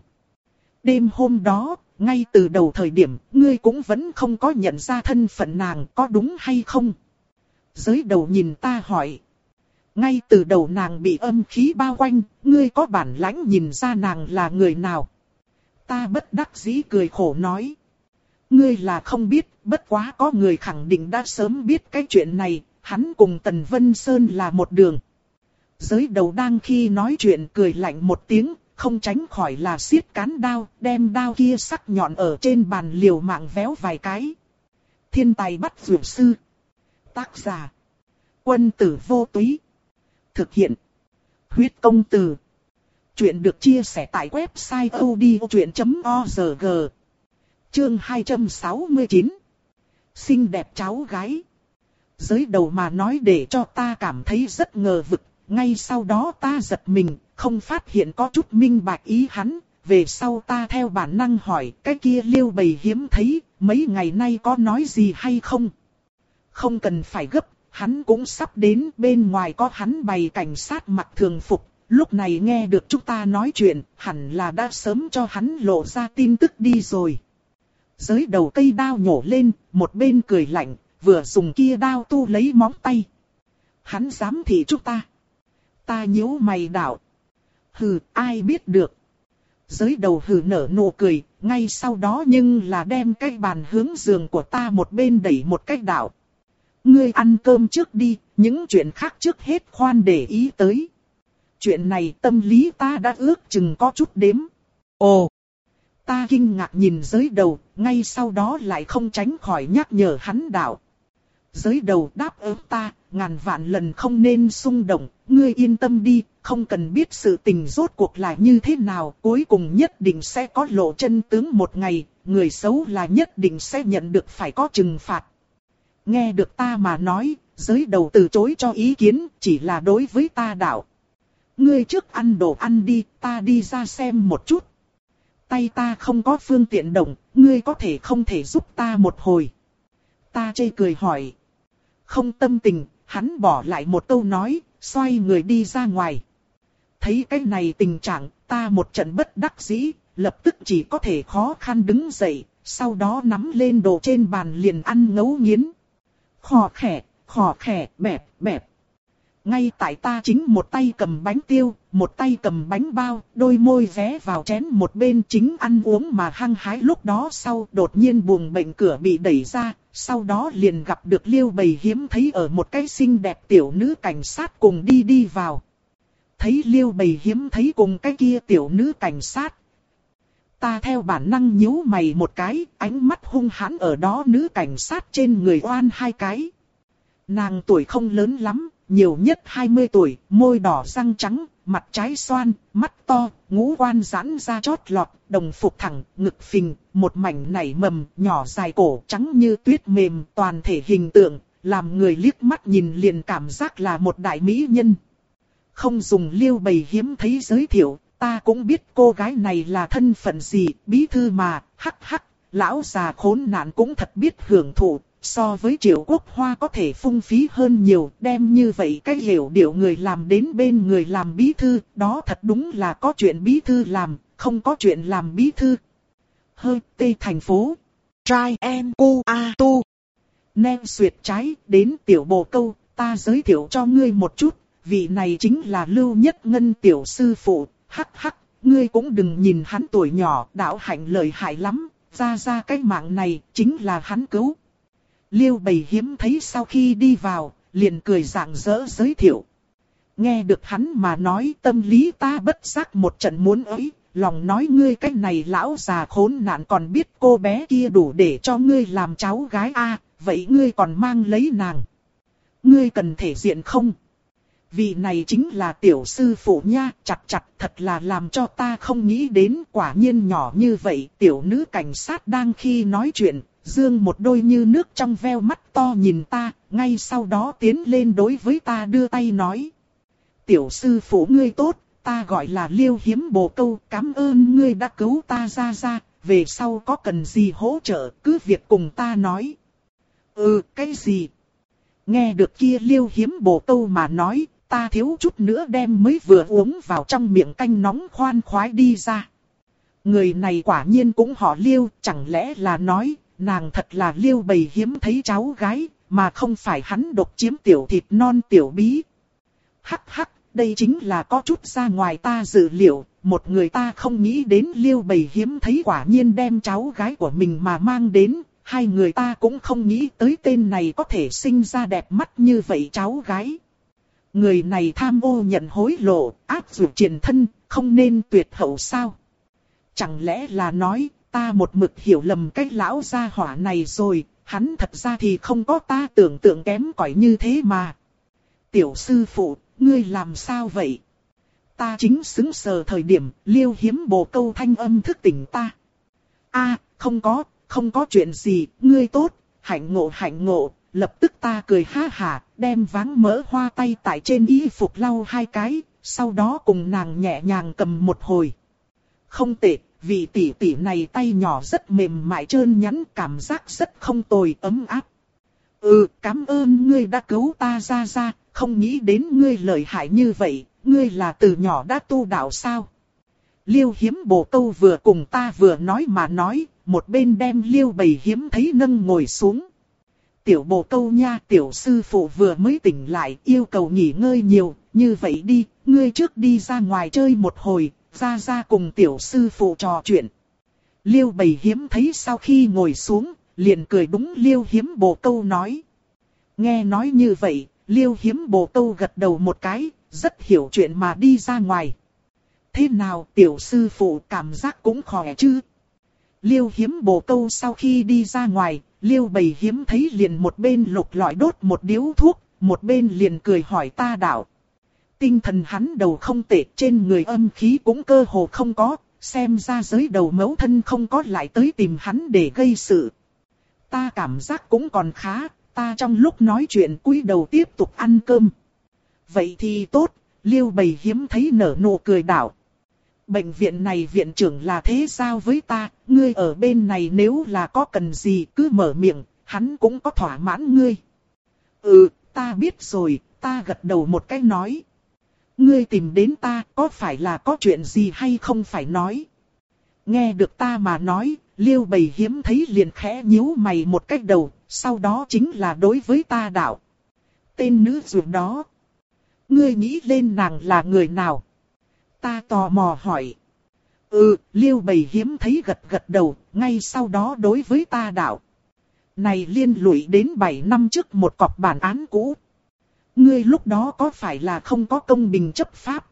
Đêm hôm đó, ngay từ đầu thời điểm, ngươi cũng vẫn không có nhận ra thân phận nàng có đúng hay không? Giới đầu nhìn ta hỏi. Ngay từ đầu nàng bị âm khí bao quanh, ngươi có bản lãnh nhìn ra nàng là người nào? Ta bất đắc dĩ cười khổ nói. Ngươi là không biết, bất quá có người khẳng định đã sớm biết cái chuyện này, hắn cùng Tần Vân Sơn là một đường. Giới đầu đang khi nói chuyện cười lạnh một tiếng, không tránh khỏi là siết cán đao, đem đao kia sắc nhọn ở trên bàn liều mạng véo vài cái. Thiên tài bắt dược sư. Tác giả. Quân tử vô túy. Thực hiện. Huyết công từ. Chuyện được chia sẻ tại website odchuyện chấm org. Chương hai trăm sáu mươi chín. Xinh đẹp cháu gái. Giới đầu mà nói để cho ta cảm thấy rất ngờ vực. Ngay sau đó ta giật mình, không phát hiện có chút minh bạch ý hắn. Về sau ta theo bản năng hỏi cái kia Liêu Bầy hiếm thấy, mấy ngày nay có nói gì hay không? Không cần phải gấp, hắn cũng sắp đến, bên ngoài có hắn bày cảnh sát mặc thường phục. Lúc này nghe được chúng ta nói chuyện, hẳn là đã sớm cho hắn lộ ra tin tức đi rồi. Giới đầu cây đao nhổ lên, một bên cười lạnh, vừa dùng kia đao tu lấy móng tay. Hắn dám thị chúng ta. Ta nhíu mày đạo. Hừ, ai biết được. Giới đầu hừ nở nụ cười, ngay sau đó nhưng là đem cái bàn hướng giường của ta một bên đẩy một cách đạo. Ngươi ăn cơm trước đi, những chuyện khác trước hết khoan để ý tới. Chuyện này tâm lý ta đã ước chừng có chút đếm. Ồ! Ta kinh ngạc nhìn giới đầu, ngay sau đó lại không tránh khỏi nhắc nhở hắn đạo. Giới đầu đáp ứng ta, ngàn vạn lần không nên xung động, ngươi yên tâm đi, không cần biết sự tình rốt cuộc là như thế nào, cuối cùng nhất định sẽ có lộ chân tướng một ngày, người xấu là nhất định sẽ nhận được phải có trừng phạt. Nghe được ta mà nói, giới đầu từ chối cho ý kiến, chỉ là đối với ta đạo. Ngươi trước ăn đồ ăn đi, ta đi ra xem một chút. Tay ta không có phương tiện động, ngươi có thể không thể giúp ta một hồi. Ta chê cười hỏi. Không tâm tình, hắn bỏ lại một câu nói, xoay người đi ra ngoài. Thấy cái này tình trạng, ta một trận bất đắc dĩ, lập tức chỉ có thể khó khăn đứng dậy, sau đó nắm lên đồ trên bàn liền ăn ngấu nghiến. Khò khẻ, khò khẻ, bẹp, bẹp. Ngay tại ta chính một tay cầm bánh tiêu, một tay cầm bánh bao, đôi môi vé vào chén một bên chính ăn uống mà hăng hái lúc đó sau đột nhiên buồng bệnh cửa bị đẩy ra, sau đó liền gặp được Liêu Bầy hiếm thấy ở một cái xinh đẹp tiểu nữ cảnh sát cùng đi đi vào. Thấy Liêu Bầy hiếm thấy cùng cái kia tiểu nữ cảnh sát. Ta theo bản năng nhíu mày một cái, ánh mắt hung hãn ở đó nữ cảnh sát trên người oan hai cái. Nàng tuổi không lớn lắm, nhiều nhất hai mươi tuổi, môi đỏ răng trắng, mặt trái xoan, mắt to, ngũ quan giãn ra chót lọt, đồng phục thẳng, ngực phình, một mảnh nảy mầm, nhỏ dài cổ trắng như tuyết mềm, toàn thể hình tượng, làm người liếc mắt nhìn liền cảm giác là một đại mỹ nhân. Không dùng Liêu Bầy hiếm thấy giới thiệu, ta cũng biết cô gái này là thân phận gì, bí thư mà, hắc hắc, lão già khốn nạn cũng thật biết hưởng thụ, so với Triệu Quốc Hoa có thể phung phí hơn nhiều, đem như vậy cái hiểu điệu người làm đến bên người làm bí thư, đó thật đúng là có chuyện bí thư làm, không có chuyện làm bí thư. Hơi tê thành phố. Trai em cu a tu. Nem xuyệt trái, đến tiểu bồ câu, ta giới thiệu cho ngươi một chút, vị này chính là Lưu Nhất Ngân tiểu sư phụ, hắc hắc, ngươi cũng đừng nhìn hắn tuổi nhỏ, đạo hạnh lợi hại lắm, ra ra cái mạng này, chính là hắn cứu. Liêu Bầy hiếm thấy sau khi đi vào, liền cười rạng rỡ giới thiệu. Nghe được hắn mà nói tâm lý ta bất giác một trận muốn ấy, lòng nói ngươi cái này lão già khốn nạn còn biết cô bé kia đủ để cho ngươi làm cháu gái a, vậy ngươi còn mang lấy nàng. Ngươi cần thể diện không? Vị này chính là tiểu sư phụ nha, chặt chặt thật là làm cho ta không nghĩ đến, quả nhiên nhỏ như vậy. Tiểu nữ cảnh sát đang khi nói chuyện, dương một đôi như nước trong veo mắt to nhìn ta, ngay sau đó tiến lên đối với ta đưa tay nói. Tiểu sư phụ ngươi tốt, ta gọi là Liêu Hiếm Bồ Câu, cảm ơn ngươi đã cứu ta ra ra, về sau có cần gì hỗ trợ, cứ việc cùng ta nói. Ừ, cái gì? Nghe được kia Liêu Hiếm Bồ Câu mà nói, ta thiếu chút nữa đem mới vừa uống vào trong miệng canh nóng khoan khoái đi ra. Người này quả nhiên cũng họ Liêu, chẳng lẽ là nói, nàng thật là Liêu Bầy hiếm thấy cháu gái, mà không phải hắn độc chiếm tiểu thịt non tiểu bí. Hắc hắc, đây chính là có chút ra ngoài ta dự liệu, một người ta không nghĩ đến Liêu Bầy hiếm thấy quả nhiên đem cháu gái của mình mà mang đến, hai người ta cũng không nghĩ tới tên này có thể sinh ra đẹp mắt như vậy cháu gái. Người này tham ô nhận hối lộ, áp dụng triền thân, không nên tuyệt hậu sao? Chẳng lẽ là nói, ta một mực hiểu lầm cái lão gia hỏa này rồi, hắn thật ra thì không có ta tưởng tượng kém cỏi như thế mà. Tiểu sư phụ, ngươi làm sao vậy? Ta chính xứng sờ thời điểm, Liêu Hiếm Bồ Câu thanh âm thức tỉnh ta. A, không có, không có chuyện gì, ngươi tốt, hạnh ngộ hạnh ngộ. Lập tức ta cười ha hả, đem váng mỡ hoa tay tại trên y phục lau hai cái, sau đó cùng nàng nhẹ nhàng cầm một hồi. Không tệ, vị tỷ tỷ này tay nhỏ rất mềm mại trơn nhẵn, cảm giác rất không tồi, ấm áp. Ừ, cảm ơn ngươi đã cứu ta ra ra, không nghĩ đến ngươi lợi hại như vậy, ngươi là từ nhỏ đã tu đạo sao? Liêu Hiếm Bồ Câu vừa cùng ta vừa nói mà nói, một bên đem Liêu Bầy hiếm thấy nâng ngồi xuống. Tiểu Bồ Câu nha, tiểu sư phụ vừa mới tỉnh lại, yêu cầu nghỉ ngơi nhiều, như vậy đi, ngươi trước đi ra ngoài chơi một hồi, ra ra cùng tiểu sư phụ trò chuyện. Liêu Bầy hiếm thấy sau khi ngồi xuống, liền cười đúng Liêu Hiếm Bồ Câu nói. Nghe nói như vậy, Liêu Hiếm Bồ Câu gật đầu một cái, rất hiểu chuyện mà đi ra ngoài. Thế nào tiểu sư phụ cảm giác cũng khỏe chứ? Liêu Hiếm Bồ Câu sau khi đi ra ngoài, Liêu Bầy hiếm thấy liền một bên lục lọi đốt một điếu thuốc, một bên liền cười hỏi ta đạo. Tinh thần hắn đầu không tệ, trên người âm khí cũng cơ hồ không có, xem ra giới đầu mẫu thân không có lại tới tìm hắn để gây sự. Ta cảm giác cũng còn khá, ta trong lúc nói chuyện cúi đầu tiếp tục ăn cơm. Vậy thì tốt, Liêu Bầy hiếm thấy nở nụ cười đạo. Bệnh viện này viện trưởng là thế sao với ta, ngươi ở bên này nếu là có cần gì cứ mở miệng, hắn cũng có thỏa mãn ngươi. Ừ, ta biết rồi, ta gật đầu một cái nói. Ngươi tìm đến ta có phải là có chuyện gì hay không phải nói. Nghe được ta mà nói, Liêu Bầy hiếm thấy liền khẽ nhíu mày một cái đầu, sau đó chính là đối với ta đạo. Tên nữ dược đó. Ngươi nghĩ lên nàng là người nào? Ta tò mò hỏi. Ừ, Liêu Bầy hiếm thấy gật gật đầu, ngay sau đó đối với ta đạo. Này liên lụy đến bảy năm trước một cọc bản án cũ. Ngươi lúc đó có phải là không có công bình chấp pháp?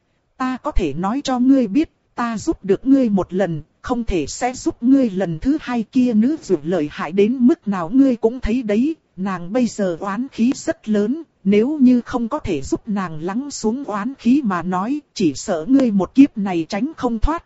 Ta có thể nói cho ngươi biết, ta giúp được ngươi một lần, không thể sẽ giúp ngươi lần thứ hai kia nữ dược lợi hại đến mức nào ngươi cũng thấy đấy, nàng bây giờ oán khí rất lớn. Nếu như không có thể giúp nàng lắng xuống oán khí mà nói, chỉ sợ ngươi một kiếp này tránh không thoát.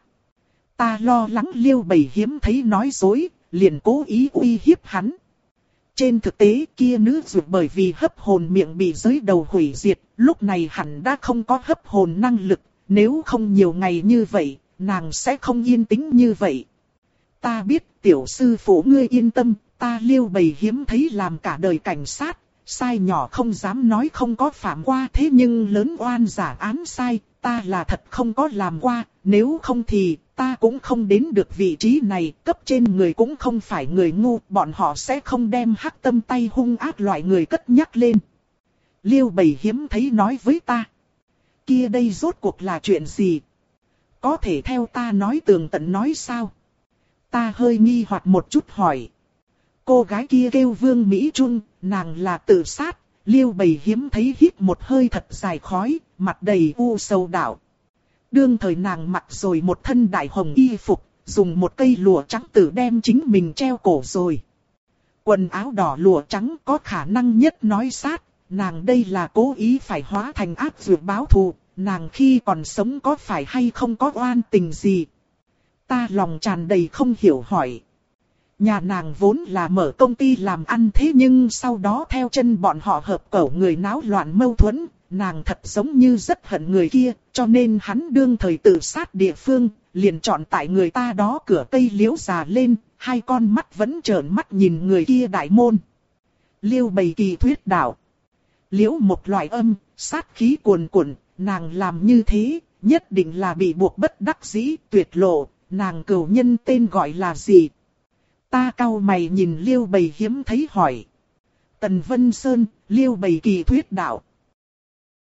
Ta lo lắng Liêu Bầy hiếm thấy nói dối, liền cố ý uy hiếp hắn. Trên thực tế kia nữ dược bởi vì hấp hồn miệng bị giới đầu hủy diệt, lúc này hẳn đã không có hấp hồn năng lực, nếu không nhiều ngày như vậy, nàng sẽ không yên tĩnh như vậy. Ta biết tiểu sư phụ ngươi yên tâm, Ta Liêu Bầy hiếm thấy làm cả đời cảnh sát, sai nhỏ không dám nói không có phạm qua, thế nhưng lớn oan giả án sai, ta là thật không có làm qua, nếu không thì ta cũng không đến được vị trí này, cấp trên người cũng không phải người ngu, bọn họ sẽ không đem hắc tâm tay hung ác loại người cất nhắc lên. Liêu Bầy hiếm thấy nói với ta. Kia đây rốt cuộc là chuyện gì? Có thể theo ta nói tường tận nói sao? Ta hơi nghi hoặc một chút hỏi. Cô gái kia kêu Vương Mỹ Trung, nàng là tự sát. Liêu Bầy hiếm thấy hít một hơi thật dài khói, mặt đầy u sầu đảo. Đương thời nàng mặc rồi một thân đại hồng y phục, dùng một cây lụa trắng tử đem chính mình treo cổ rồi. Quần áo đỏ lụa trắng có khả năng nhất nói sát, nàng đây là cố ý phải hóa thành ác dược báo thù, nàng khi còn sống có phải hay không có oan tình gì? Ta lòng tràn đầy không hiểu hỏi. Nhà nàng vốn là mở công ty làm ăn thế nhưng sau đó theo chân bọn họ hợp cẩu người náo loạn mâu thuẫn, nàng thật giống như rất hận người kia, cho nên hắn đương thời tự sát địa phương, liền chọn tại người ta đó cửa cây liễu già lên, hai con mắt vẫn trợn mắt nhìn người kia đại môn. Liêu Bầy kỳ thuyết đạo. Liễu một loại âm, sát khí cuồn cuộn, nàng làm như thế, nhất định là bị buộc bất đắc dĩ, tuyệt lộ, nàng cửu nhân tên gọi là gì? Ta cau mày nhìn Liêu Bầy hiếm thấy hỏi. Tần Vân Sơn, Liêu Bầy kỳ thuyết đạo.